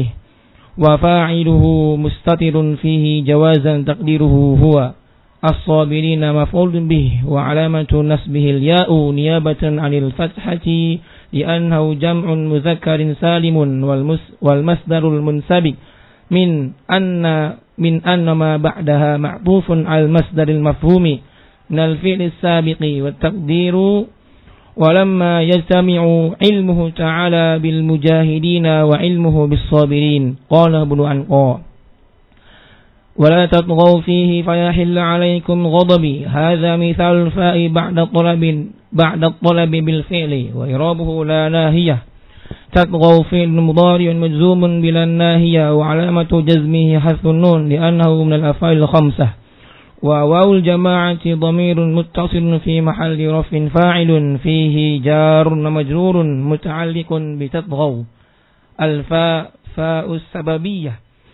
وفاعله مستتر فيه جوازا تقديره هو الصابرين مفعول به وعلامة نصبه الياء نيابة عن الفتحة لأنه جمع مذكر سالم والمصدر المنسبك من أن من أن ما بعدها معطوف على المصدر المفهوم من الفعل السابق. والتقدير ولما يجتمع علمه تعالى بالمجاهدين وعلمه بالصابرين. قال ابن عنقاء ولا تطغوا فيه فيحل عليكم غضبي. هذا مثال الفاء بعد الطلب بعد الطلب بالفعل وإعرابه لا ناهية. تطغوا فعل مضارع مجزوم بلا ناهية وعلامة جزمه حذف النون لأنه من الأفعال الخمسة. وواو الجماعة ضمير متصل في محل رفع فاعل فيه جار ومجرور متعلق بتطغوا. الفاء فاء السببية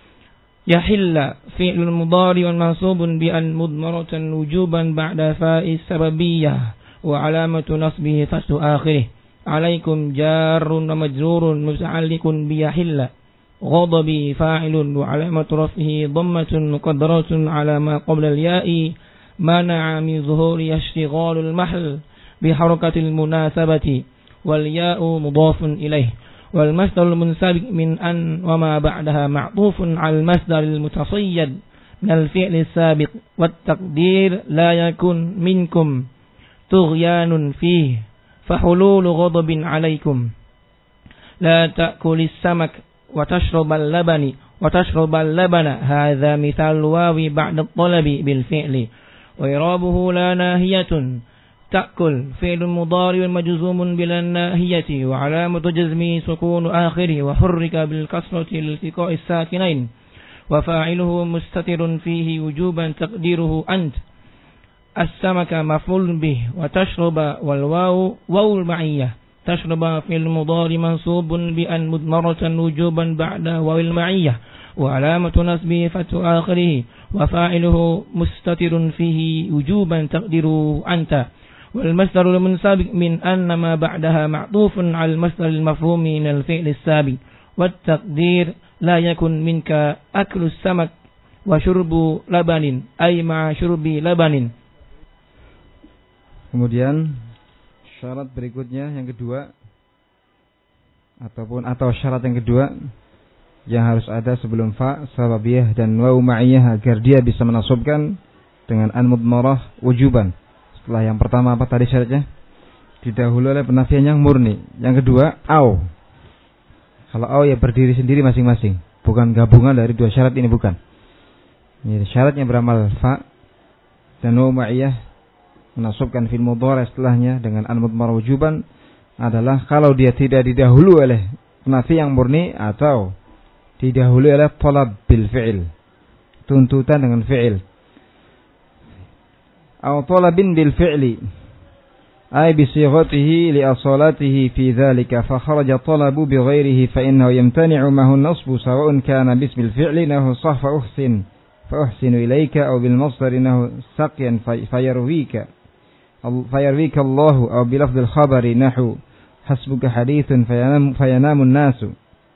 يحل فعل مضارع منصوب بأن مضمرة وجوبا بعد فاء السببية وعلامة نصبه فتح آخره. عليكم جار ومجرور متعلق بيحل. غضبي فاعل وعلامة رفعه ضمة مقدرة على ما قبل الياء منع من ظهور اشتغال المحل بحركة المناسبة والياء مضاف إليه. والمصدر المنسبك من أن وما بعدها معطوف على المصدر المتصيد من الفعل السابق. والتقدير لا يكن منكم طغيان فيه فحلول غضب عليكم. لا تأكل السمك وتشرب اللبن وتشرب اللبن. هذا مثال الواو بعد الطلب بالفعل وإعرابه لا ناهية. تأكل فعل مضارع مجزوم بلا ناهية وعلامة جزمه سكون آخره وحرك بالكسرة لالتقاء الساكنين وفاعله مستتر فيه وجوبا تقديره أنت. السمك مفعول به وتشرب والواو واو المعية. تشرب فعل مضارع منصوب بأن مضمرة وجوبا بعد واو المعية وعلامة نصبه فتح آخره وفاعله مستتر فيه وجوبا تقديره أنت. والمصدر المنسبك من أن ما بعدها معطوف على المصدر المفهوم من الفعل السابق. والتقدير لا يكن منك أكل السمك وشرب لبن أي مع شرب لبن. Kemudian syarat berikutnya yang kedua ataupun atau syarat yang kedua yang harus ada sebelum fa sababiyah dan waw ma'iyah agar dia bisa menasabkan dengan an mudmarah wujuban. Setelah yang pertama apa tadi syaratnya? didahului oleh penafian yang murni. Yang kedua, au. Kalau au ya berdiri sendiri masing-masing, bukan gabungan dari dua syarat ini, bukan. Ini syaratnya beramal fa dan wa ma'iyah menasabkan fil mudhari' setelahnya dengan an mudmar wujuban adalah kalau dia tidak didahului oleh penafi yang murni atau didahului oleh talab bil fi'il, tuntutan dengan fi'il. Atau talabin bil fi'li ay bi sighatihi li asalatihi fi dhalika fa kharaja talabu bi ghairihi fa innahu yamtani'u ma huwa an-nasbu sawa'un kana bismil fi'li nahu sah fa uhsin fa uhsinu ilayka aw bil masdar nahu saqyan fayarwika fayarwika Allah aw bi lafdhil khabari nahu hasbuka hadithun fayanam fayanamun nasu.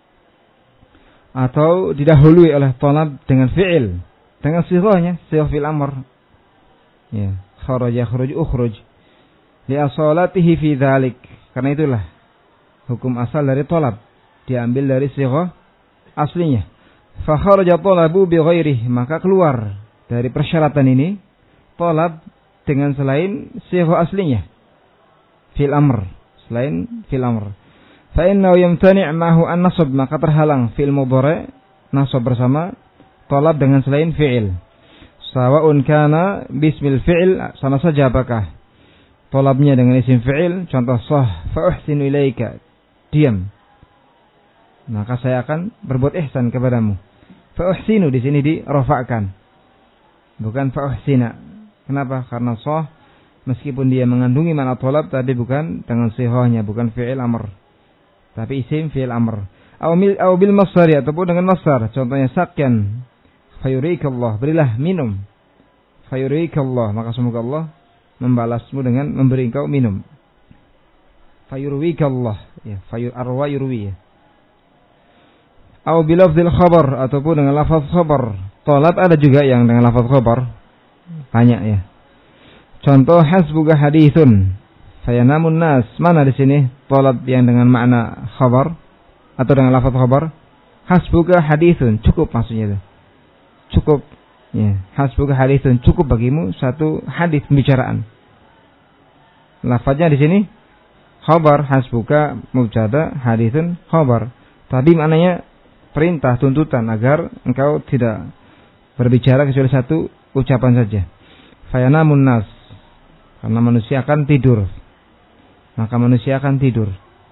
Atau didahului oleh talab dengan fi'il, dengan sighahnya sighah fil amr. Ya, kharaja yakhruj ukhruj li asalatihi fi dzalik. Karena itulah hukum asal dari talab diambil dari sighah aslinya. Fa kharaja talabu bi ghairihi, maka keluar dari persyaratan ini talab dengan selain sighah aslinya fil amr, selain fil amr. Fa innahu yamtani' ma'hu an-nasb, maka terhalang fil mudhari' nasab bersama talab dengan selain fi'il. Sawa'un kana bismil fi'il, sama saja apakah talabnya dengan isim fi'il, contoh sah fa uhsinu ilaika, diam, maka saya akan berbuat ihsan kepadamu. Fa uhsinu di sini dirafa'kan, bukan fa uhsina. Kenapa? Karena sah meskipun dia mengandungi makna talab tapi bukan dengan sighahnya, bukan fi'il amr, tapi isim fi'il amr. Aw bil masdar, ataupun dengan masdar, contohnya sakyan fayurikallah, berilah minum, fayurikallah, maka semoga Allah membalasmu dengan memberi engkau minum. Fayurwikallah, ya, fayur arwa yurwi. Aw bil lafdzil khabar, ataupun dengan lafaz khabar. Talab ada juga yang dengan lafaz khabar, banyak ya. Contoh hasbuka hadithun fayanamun nas. Mana di sini talab yang dengan makna khabar atau dengan lafaz khabar? Hasbuka hadithun, cukup maksudnya itu. Cukup, ya, hasbuka hadithun, cukup bagimu satu hadis pembicaraan. Lafaznya di sini khabar, hasbuka mubtada, hadithun khabar. Tadi maknanya perintah, tuntutan agar engkau tidak berbicara kecuali satu ucapan saja. Fayanamun nas, karena manusia akan tidur, maka manusia akan tidur.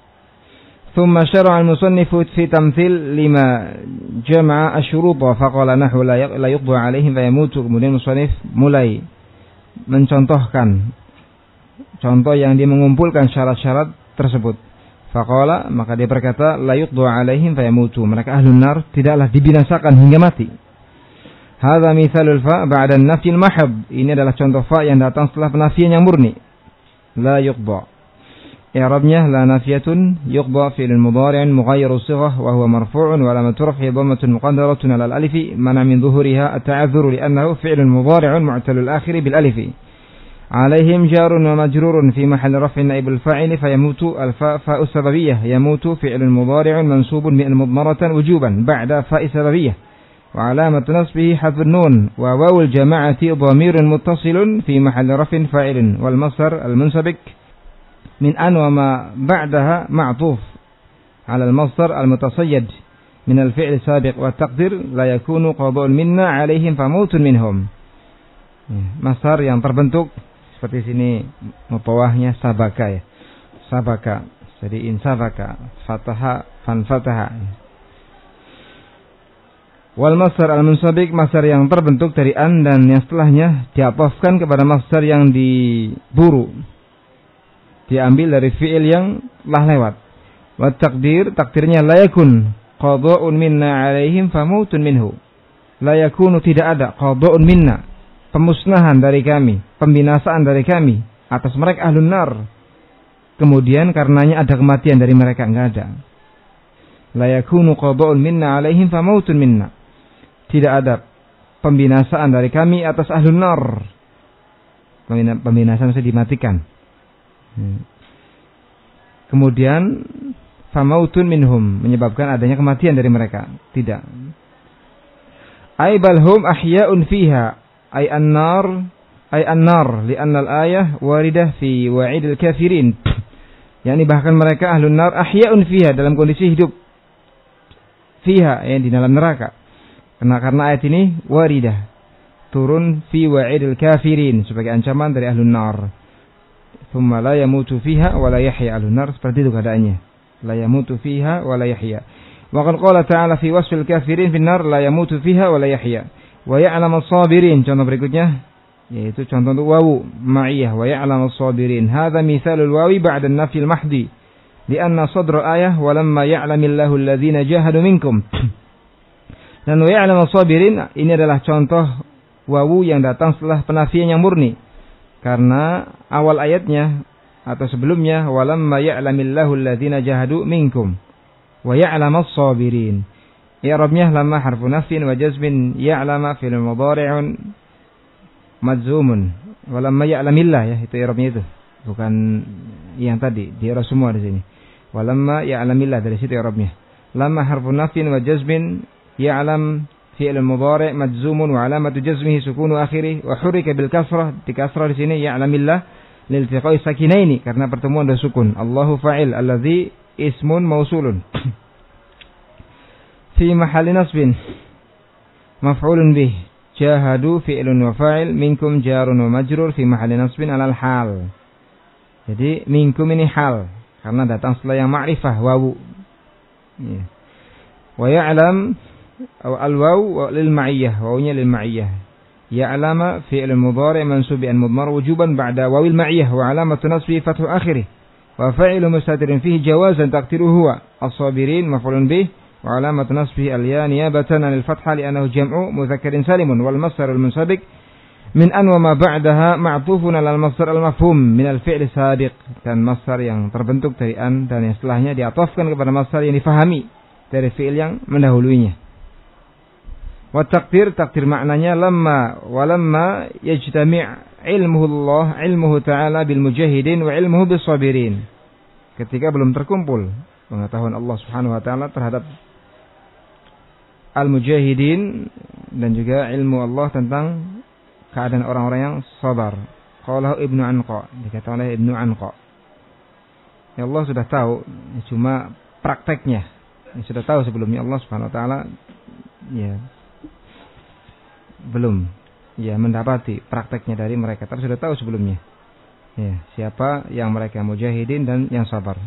ثم شرع المصنف في تمثيل لما جمع الشروط فقال نحو لا يقضى عليهم فيموت. Kemudian musannif mulai mencontohkan contoh yang dia mengumpulkan syarat-syarat tersebut. Faqala, maka dia berkata la yuqda alaihim fayamutu, mereka ahlun nar tidaklah dibinasakan hingga mati. Hadza mithalul fa ba'da an-nafy al-mahd, ini adalah contoh fa yang datang setelah penafian yang murni. La yuqda, i'rabnya la nafiyatun yuqda fi'l mudhari' mughayyir as-sighah wa huwa marfu'un wa alamatu raf'ihi dhammatun muqaddaratun 'ala al-alif mana min dhuhuriha at-ta'adhdhur li'annahu fi'l mudhari' mu'tal al-akhir bil alif. عليهم جار ومجرور في محل رفع نائب الفاعل فيموت الفاء فاء السببية يموت فعل مضارع منصوب مضمرة وجوبا بعد فاء سببية وعلامة نصبه حذف النون وواو الجماعة ضمير متصل في محل رفع فاعل والمصدر المنسبك من أن وما بعدها معطوف على المصدر المتصيد من الفعل السابق والتقدير لا يكون قضاء منا عليهم فموت منهم. Masdar yang terbentuk seperti sini mutawahnya sabaka, ya, sabaka, jadi insabaka, fataha, fanfataha. Wal masdar al-munsabik, masdar yang terbentuk dari an dan yang setelahnya diatofkan kepada masdar yang diburu, diambil dari fi'il yang telah lewat. Wa takdir, takdirnya la yakun qada'un minna alaihim famutun minhu. La yakunu, tidak ada, qada'un minna, pemusnahan dari kami, pembinasaan dari kami atas mereka ahlun nar, kemudian karenanya ada kematian dari mereka, enggak ada. La yakunu qada'un minna alaihim famutun minna, tidak ada pembinasaan dari kami atas ahlun nar. Pembinasaan bisa dimatikan. Kemudian famautun minhum, menyebabkan adanya kematian dari mereka, tidak. Ay balhum ahya'un fiha, ay an-nar, ay an-nar, li'anna al-ayah waridah fi wa'id al-kafirin. yakni bahkan mereka ahlun nar ahya'un fiha, dalam kondisi hidup fiha, yang di dalam neraka. Karena karena ayat ini waridah, turun fi wa'idil kafirin, sebagai ancaman dari ahlun nar. Thumma la yamutu fiha wa la yahya, ahlun nar seperti itu keadaannya, la yamutu fiha wa la yahya. Wa qad qala ta'ala fi wasfil kafirin fin nar la yamutu fiha wa la yahya wa ya'lamu as-sabirin. Contoh berikutnya yaitu contoh untuk wawu ma'iyah, wa ya'lamu as-sabirin. Hadza mithalul wawi ba'da an-nafy al-mahdhi lianna sadra ayah wa lamma ya'lamillahu alladhina jahadu minkum. Dan wa ya'lamu as-sabirin ini adalah contoh wawu yang datang setelah penafian yang murni, karena awal ayatnya atau sebelumnya wa lamma ya'lamillahu alladhina jahadu minkum wa ya'lamu as-sabirin. I'rabnya lamma harfu nafyin wa jazmin, ya'lama fi'l mudhari'un majzumun, walamma ya'lamillah, ya itu i'rabnya itu, bukan yang tadi di i'rab semua di sini. Walamma ya'lamillah, dari situ i'rabnya. Lamma harfu nafyin wa jazmin, ya'lam fi'l mudhari' majzumun wa alamatu jazmihi sukunu akhirih wa hurrika bil kasrah, di kasrah di sini ya'lamillah liltiqa'i sakinaini, karena pertemuan dua sukun. Allahu fa'il alladzi ismun mausulun fi mahalli nasbin maf'ulun bih. Jahadu fi'lun wa fa'il, minkum jarun wa majrur fi mahalli nasbin alal hal. Jadi minkum ini hal, karena datang setelah yang ma'rifah wawu. Ya. Wa ya'lam al-waw lil ma'iyyah, wawunya lil ma'iyyah. Ya'lama fi'lun mudhari' mansub bi an mudmar wujuban ba'da wawil ma'iyyah wa alamatu nasbi fathu akhirih. Wa fa'ilu mustatirin fihi jawazan taqdiruhu huwa as-sabirin maf'ulun bih. وعلامة نصبه الياء نيابة عن الفتحة لأنه جمع مذكر سالم والمصدر المنسبق من أن وما بعدها معطوف على المصدر المفهوم من الفعل السابق, dan masdar yang terbentuk dari an dan yang setelahnya diatofkan kepada masdar yang difahami dari fi'il yang mendahuluinya. Wa takdir, takdir maknanya lamma wa lamma yajtami' ilmuhu Allah ilmuhu ta'ala bil mujahidin wa ilmuhu bis sabirin, ketika belum terkumpul pengetahuan Allah Subhanahu wa taala terhadap al-mujahidin dan juga ilmu Allah tentang keadaan orang-orang yang sabar. Qalahu Ibnu Anqa, dikatakan oleh Ibnu Anqa. Ya Allah sudah tahu, cuma prakteknya ya sudah tahu sebelumnya Allah Subhanahu wa taala ya belum ya mendapati prakteknya dari mereka, tapi sudah tahu sebelumnya. Ya, siapa yang mereka mujahidin dan yang sabar.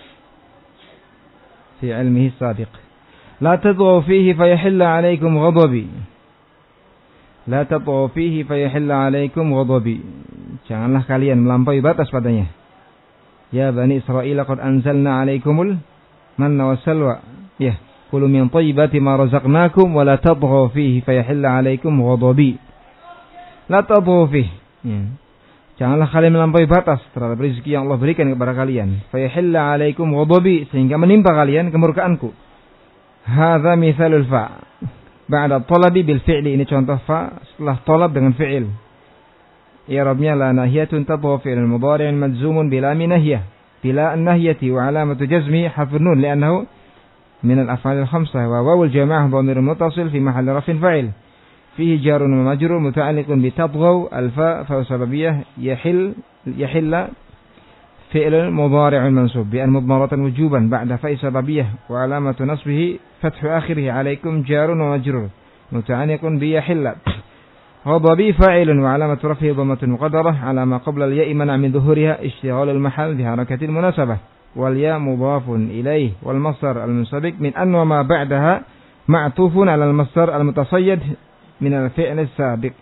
Fi ilmihi sabiq. La tadghaw fihi fayahilla 'alaikum ghadabi. La tadghaw fihi fayahilla 'alaikum ghadabi. Janganlah kalian melampaui batas padanya. Ya Bani Israil, qad anzalna 'alaikumul manna wassalwa. Ya, kulu min thayyibati ma razaqnakum wa la tadghaw fihi fayahilla 'alaikum ghadabi. La tadghaw fihi. Ya. Janganlah kalian melampaui batas terhadap rezeki yang Allah berikan kepada kalian. Fayahilla 'alaikum ghadabi, sehingga menimpa kalian kemurkaanku. Hadza mithalul fa' ba'da talabi bil fi'li, ini contoh fa setelah talab dengan fi'il. I'rabnya la nahiyatun tadghaw fi'lun mudhari'un majzumun bila nahiyah, bila an-nahiyati wa alamatu jazmi hafun nun li'annahu min al-af'al al-khamsah wa wawul jama'ah dhamirun muttasil fi mahalli raf'in fa'il. Fihi jarun wa majrur muta'alliqun bi tadghaw al-fa' fa sababiyyah yahil yahilla fi'l mudhari'un mansub bi an mudmaratan wujuban ba'da fa'i sababiyyah wa alamatu nasbihi fathu akhirih 'alaikum jarun wa majrur muta'alliqun bi yahilla. Ghadabi fa'ilun wa alamatu raf'ihi dhammatun muqaddarah 'ala ma qabla al-ya'i mana min dhuhuriha ishtighal al-mahall bi harakatil munasabah wal ya mudhafun ilayhi wal masdar al-munsabiq min an wa ma ba'daha ma'tufun 'ala al-masdar al-mutasayyad min al-fi'l as-sabiq.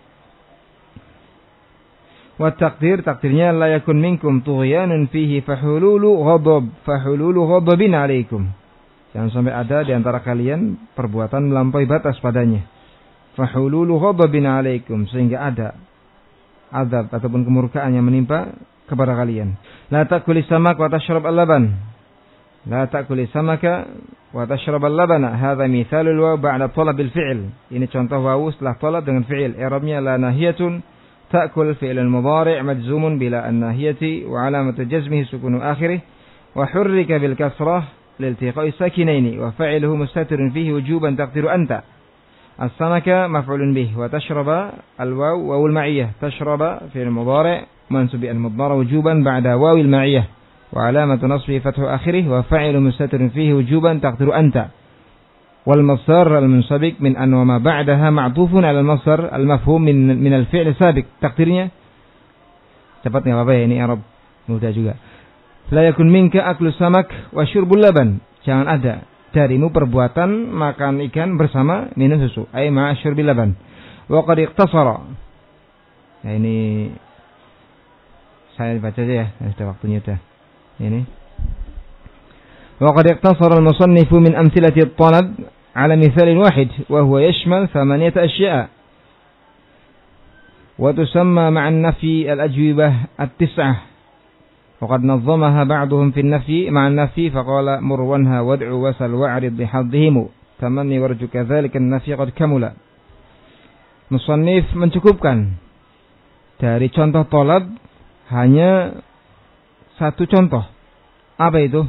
Wa takdir, takdirnya la yakun minkum tughyanun fihi fahululu ghadab fahululu ghadabin 'alaikum. Jangan sampai ada di antara kalian perbuatan melampaui batas padanya. Fahululu ghadabin 'alaikum, sehingga ada azab ataupun kemurkaan yang menimpa kepada kalian. La ta'kuli samak wa tashrab al-laban. La ta'kuli samaka wa tashrab al-labana. Hadza mithalul waw ba'da talab al-fi'l. Ini contoh wawu setelah talab dengan fi'il. I'rabnya la nahiyatun تأكل فعل المضارع مجزوم بلا الناهية وعلامة جزمه سكون آخره وحرك بالكسرة لالتقاء الساكنين وفعله مستتر فيه وجوبا تقدر أنت. السمك مفعول به وتشرب الواو واو المعية. تشرب فعل المضارع منصوب المضمر وجوبا بعد واو المعية wa alamatu nasbi fathu akhirih wa fa'ilu mustatirun fihi wujuban taqdiru anta. Wal masdar al-munsabiq min an wa ma ba'daha ma'tufun 'ala al-masdar al-mafhum min min al-fi'l sabiq. Takdirnya cepat enggak apa-apa ya, ini Arab mudah juga. La yakun minka aklu samak wa syurbul laban. Jangan ada darimu perbuatan makan ikan bersama minum susu. Ai ma'a syurbil laban. Wa qad iqtasara. Nah ini saya baca aja ya, sudah waktunya sudah. Ini. Wa qad iqtasara al-musannif min amthilati at-talab 'ala mithalin wahid wa huwa yashmal thamaniyata ashya'a. Wa tusamma ma'a an-nafyi al-ajwibah at-tis'ah. وقد نظمها بعضهم في النفي مع النفي فقال مر وانهى وادع وسل واعرض بحظهم تمني وارجو كذلك النفي قد كمل. Musannif mencukupkan dari contoh tolab hanya satu contoh. Apa itu?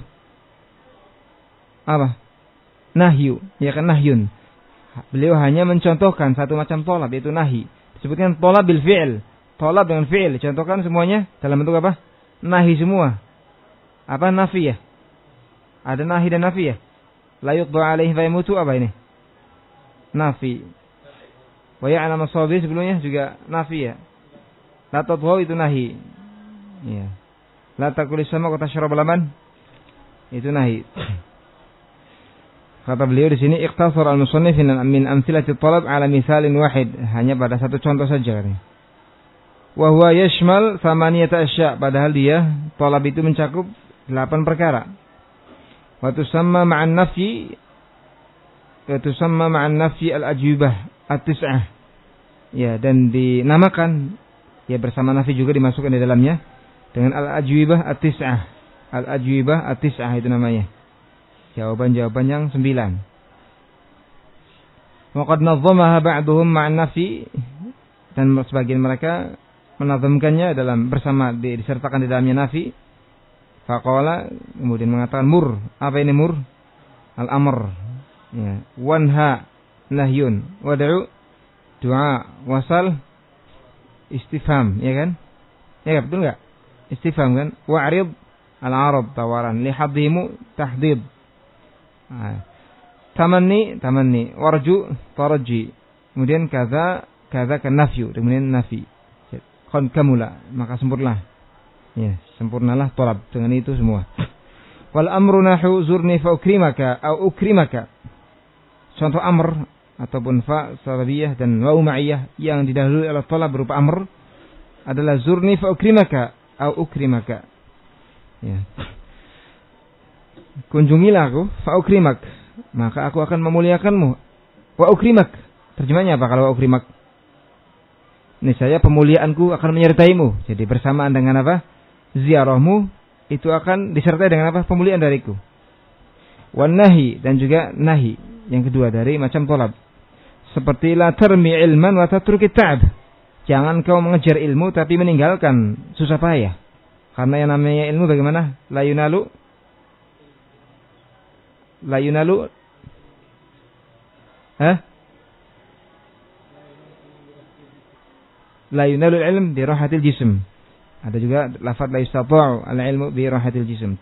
Apa? Nahyu, ya kan nahyun. Beliau hanya mencontohkan satu macam tolab, yaitu nahi. Disebutkan tolab bil fi'il, tolab dengan fi'il. Contohkan semuanya dalam bentuk apa? Nahi semua. Apa nafi ya? Ada nahi dan nafi ya? La yuqda alaihi fa yamutu, apa ini? Nafi. Wa ya'lam as-sabi sebelumnya juga nafi ya. La tadhaw itu nahi. Ya. La takulis sama kata syarab laban. Itu nahi. Kata beliau di sini iqtasar al-musannif min amthilati talab ala misalin wahid, hanya pada satu contoh saja katanya. Wa huwa yashmal thamaniyata asya', padahal dia talab itu mencakup delapan perkara. Wa tusamma ma'an nafyi wa tusamma ma'an nafyi al-ajwibah at-tis'ah. Ya, dan dinamakan ya bersama nafi juga dimasukkan di dalamnya dengan al-ajwibah at-tis'ah. Al-ajwibah at-tis'ah itu namanya. Jawaban-jawaban yang sembilan. Wa qad nazzamaha ba'duhum ma'an nafyi, dan sebagian mereka menazamkannya dalam bersama disertakan di dalamnya nafi. Faqala, kemudian mengatakan mur. Apa ini mur? Al-amr. Ya. Wanha, nahyun. Wad'u, doa. Wasal, istifham, ya kan? Ya betul enggak? Istifham kan? Wa'rid, al-arab, tawaran. Lihadhimu, tahdid. Nah. Tamanni, tamanni. Warju, taraji. Kemudian kaza, kaza kan nafyu. Kemudian nafi. Qad kamula, maka sempurnalah. Ya, sempurnalah talab dengan itu semua. Wal amru nahu zurni fa ukrimaka au ukrimaka. Contoh amr ataupun fa sababiyah dan waw ma'iyah yang didahului oleh talab berupa amr adalah zurni fa ukrimaka au ukrimaka. Ya. Kunjungilah aku fa ukrimak, maka aku akan memuliakanmu. Wa ukrimak. Terjemahnya apa kalau wa ukrimak? Niscaya pemuliaanku akan menyertaimu. Jadi bersamaan dengan apa? Ziarahmu itu akan disertai dengan apa? Pemuliaan dariku. Wan nahi, dan juga nahi yang kedua dari macam tolab. Seperti la tarmi ilman wa tatruki ta'ab. Jangan kau mengejar ilmu tapi meninggalkan susah payah. Karena yang namanya ilmu bagaimana? La yunalu La yunalu Hah? La yunalu al-ilm bi rahatil jism. Ada juga lafaz la yustata'u al-ilmu bi rahatil jism.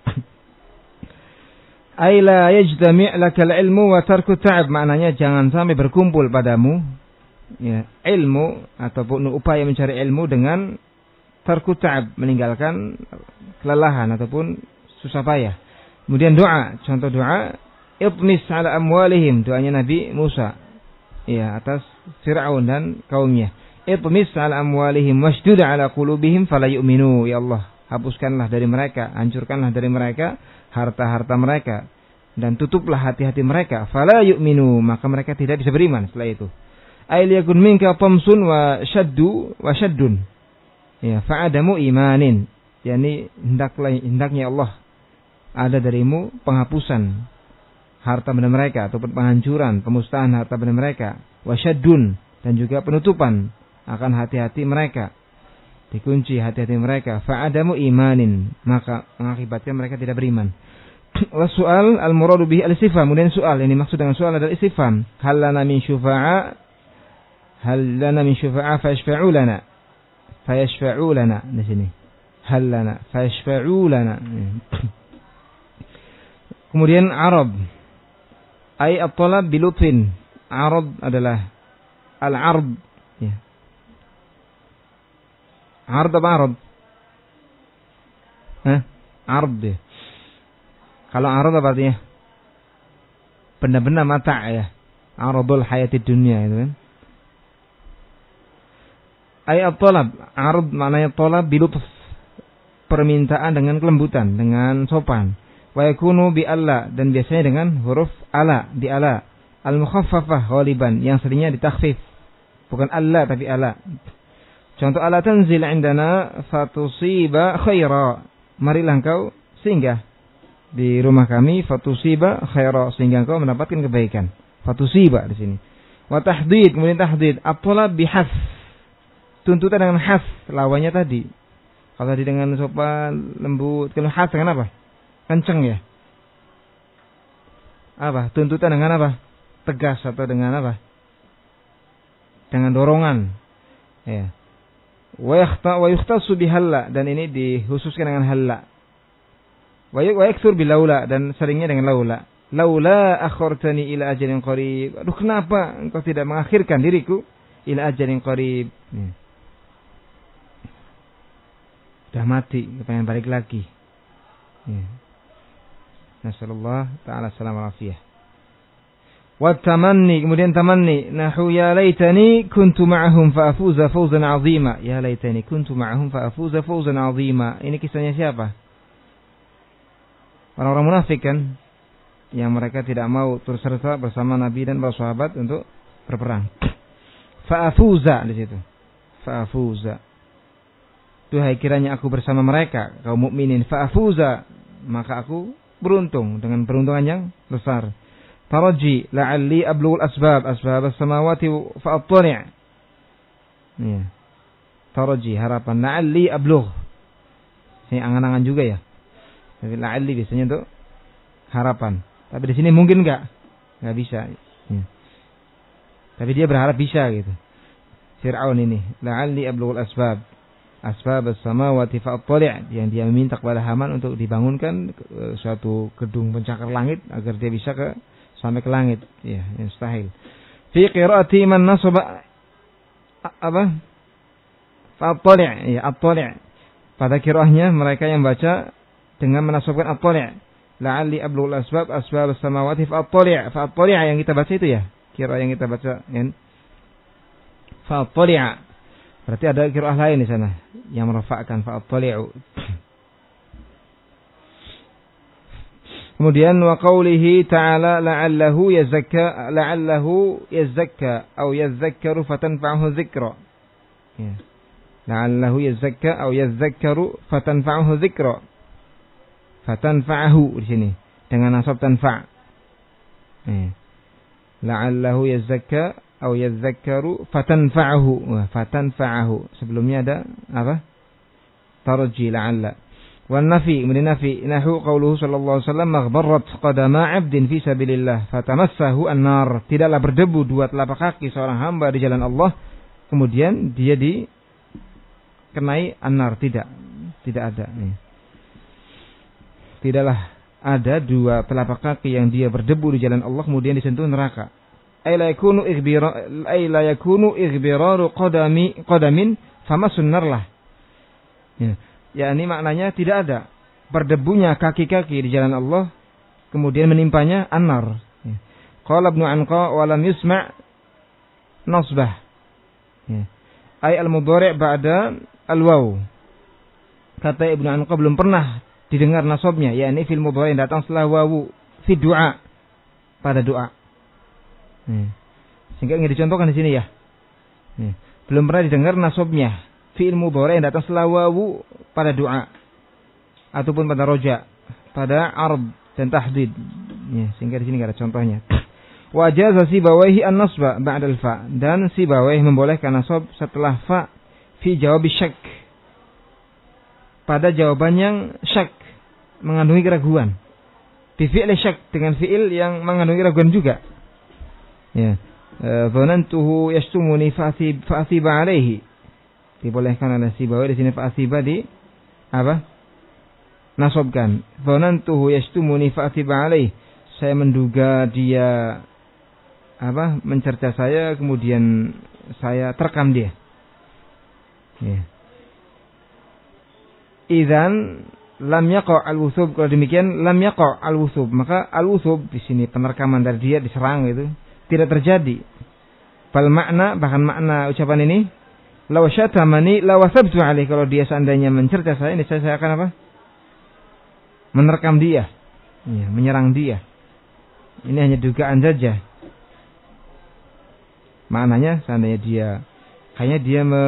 Ay la yajtami' lakal ilmu wa tarku ta'ab, maknanya jangan sampai berkumpul padamu ya, ilmu ataupun upaya mencari ilmu dengan tarku ta'ab, meninggalkan kelelahan ataupun susah payah. Kemudian doa, contoh doa, itmis ala amwalihim, doanya Nabi Musa ya atas Fir'aun dan kaumnya. Itmis ala amwalihim washdud ala qulubihim fala yu'minu. Ya Allah, hapuskanlah dari mereka, hancurkanlah dari mereka harta-harta mereka dan tutuplah hati-hati mereka, fala yu'minu, maka mereka tidak bisa beriman setelah itu. Ail yakun minka tamsun wa shaddu wa shaddun. Ya, fa'adamu imanin. Yani hendaklah hendaknya Allah ada darimu penghapusan harta benda mereka ataupun penghancuran, pemusnahan harta benda mereka, wa shaddun, dan juga penutupan akan hati-hati mereka, dikunci hati-hati mereka, fa'adamu imanin, maka mengakibatkan mereka tidak beriman. Wasu'al al-muradu bihi al-istifham, kemudian soal yang dimaksud dengan soal adalah istifham. Hal lana min syufa'a hal lana min syufa'a fayashfa'u lana fayashfa'u lana di sini. hal lana fashfa'u lana. Kemudian arab ay at-talab bi lutfin. Arab adalah al-ard ya. Ard apa arab? Hah? Ard ya. Kalau arad apa artinya? Benda-benda mata ya. Aradul hayatid dunya itu kan. Ay at-talab, arad maknanya talab bi lutf. Permintaan dengan kelembutan, dengan sopan. Wa yakunu bi alla, dan biasanya dengan huruf ala, di ala. Al-mukhaffafah ghaliban, yang seringnya ditakhfif. Bukan alla tapi ala. Contoh ala tanzil indana fatusiba khaira. Marilah engkau singgah di rumah kami fatusiba khaira, sehingga engkau mendapatkan kebaikan. Fatusiba di sini. Wa tahdid, kemudian tahdid at-talab bihas. Tuntutan dengan has, lawannya tadi. Kalau tadi dengan sopan, lembut, kalau has dengan apa? Kenceng ya. Apa? Tuntutan dengan apa? Tegas atau dengan apa? Dengan dorongan. Ya. Wa yakhta wa yukhtassu bihalla, dan ini dikhususkan dengan halla. Wa yakthur bilaula, dan seringnya dengan laula. Laula akhartani ila ajalin qarib. Aduh, kenapa engkau tidak mengakhirkan diriku ila ajalin qarib? Ya. Sudah mati, pengen balik lagi. Ya. Nasallallahu ta'ala salam wa afiyah. Wa tamanni, kemudian tamanni, nahu ya laitani kuntu ma'ahum fa afuza fawzan 'azima. Ya laitani kuntu ma'ahum fa afuza fawzan 'azima. Ini kisahnya siapa? Orang-orang munafik kan, yang mereka tidak mau turut serta bersama Nabi dan para sahabat untuk berperang. Fa afuza di situ. Fa afuza. Duhai kiranya aku bersama mereka, kaum mukminin, fa afuza, maka aku beruntung dengan peruntungan yang besar. Taraji la'alli ablughul asbab asbab as-samawati fa attali'. Ya. Taraji harapan, la'alli ablugh. Ini angan-angan juga ya. Tapi la'alli biasanya untuk harapan. Tapi di sini mungkin enggak? Enggak bisa. Ya. Tapi dia berharap bisa gitu. Fir'aun ini, la'alli ablughul asbab asbab as-samawati fa attali', yang dia meminta kepada Haman untuk dibangunkan suatu gedung pencakar langit agar dia bisa ke sampai ke langit, ya, yang mustahil. Fi qiraati man nasaba apa? Fa attali', ya, attali'. Pada qiraahnya mereka yang baca dengan menasabkan attali'. La'alli ablughul asbab asbab as-samawati fa attali'. Fa attali' yang kita baca itu ya, qiraah yang kita baca kan. Fa attali'. Berarti ada qiraah lain di sana yang merafa'kan fa attali'u. Kemudian wa qawlihi ta'ala la'allahu yazakka la'allahu yazakka atau yadhakkaru fatanfa'uhu dzikra. Ya. La'allahu yazakka atau yadhakkaru fatanfa'uhu dzikra. Fatanfa'uhu di sini dengan nasab tanfa'. Ya. La'allahu yazakka atau yadhakkaru fatanfa'uhu. Wah, fatanfa'uhu. Sebelumnya ada apa? Tarji la'alla. Wan nafi, kemudian nafi, nahu qauluhu sallallahu alaihi wasallam maghbarrat qadama 'abdin fi sabilillah fatamassahu an-nar. Tidaklah berdebu dua telapak kaki seorang hamba di jalan Allah kemudian dia dikenai an-nar, tidak. Tidak ada. Tidaklah ada dua telapak kaki yang dia berdebu di jalan Allah kemudian disentuh neraka. Ay la yakunu ighbira ay la yakunu ighbiraru qadami qadamin famasun narlah. Ya. Ya, ini maknanya tidak ada berdebunya kaki-kaki di jalan Allah kemudian menimpanya an-nar. Ya. Qala Ibnu Anqa wa lam yusma' nasbah. Ya. Ay al-mudhari' ba'da al-waw. Kata Ibnu Anqa belum pernah didengar nasabnya, yakni fil mudhari' datang setelah wawu fi du'a, pada doa. Ya. Sehingga enggak dicontohkan di sini ya. Ya. Belum pernah didengar nasabnya fi'il mudhari' yang datang setelah wawu pada doa ataupun pada roja, pada arab dan tahdid. Ya, sehingga di sini enggak ada contohnya. Wa jaza Sibawayhi an-nasba ba'da al-fa, dan Sibawayh membolehkan nasab setelah fa fi jawab syak, pada jawaban yang syak, mengandungi keraguan. Bi fi'il syak, dengan fi'il yang mengandungi keraguan juga. Ya. Dhanantuhu yashtumuni fa'athiba alaihi. Dibolehkan oleh Sibawayh di sini fa'athiba di apa? Nasabkan. Dhanantuhu yashtumuni fa'tiba alaih. Saya menduga dia apa? Mencerca saya, kemudian saya terkam dia. Ya. Idzan lam yaqa' al-wusub. Kalau demikian lam yaqa' al-wusub, maka al-wusub di sini penerkaman dari dia, diserang itu tidak terjadi. Fal makna, bahkan makna ucapan ini, law syatamani law wasabtu alaih. Kalau dia seandainya mencerca saya, ini saya, saya akan apa? Menerkam dia. Ya, menyerang dia. Ini hanya dugaan saja. Maknanya seandainya dia kayaknya dia me,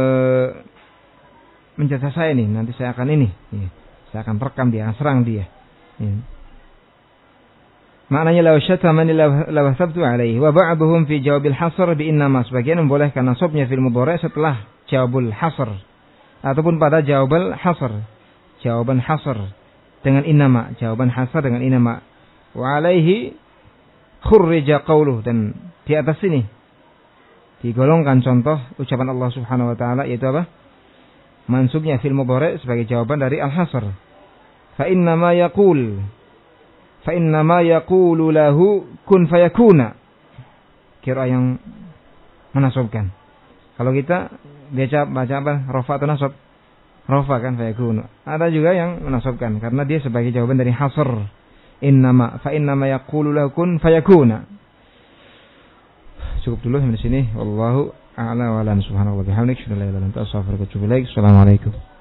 mencerca saya nih, nanti saya akan ini. Ya. Saya akan rekam dia, akan serang dia. Ya. Maknanya law syatamani law wasabtu alaihi. Wa ba'dhum fi jawabil hasr bi innama. Sebagian membolehkan nasabnya fil mudhari' setelah jawabul hasr ataupun pada jawabul hasr. Jawaban hasr dengan innama, jawaban hasr dengan innama. Wa alaihi khurrija qawluh, dan di atas ini digolongkan contoh ucapan Allah Subhanahu wa taala, yaitu apa? Mansubnya fil mudhari' sebagai jawaban dari al-hasr. Fa inna ma yaqul fa inna ma yaqulu lahu kun fayakuna. Kira yang menasabkan. Kalau kita baca baca apa? Rafa atau nasab? Rafa kan fayakuna. Ada juga yang menasabkan karena dia sebagai jawaban dari hasr. Innama fa inna ma yaqulu lahu kun fayakuna. Cukup dulu sampai sini. Wallahu a'lam wa a'lam. Subhanallah wa bihamdihi, asyhadu an la ilaha illa anta, astaghfiruka wa atubu ilaik. Assalamualaikum.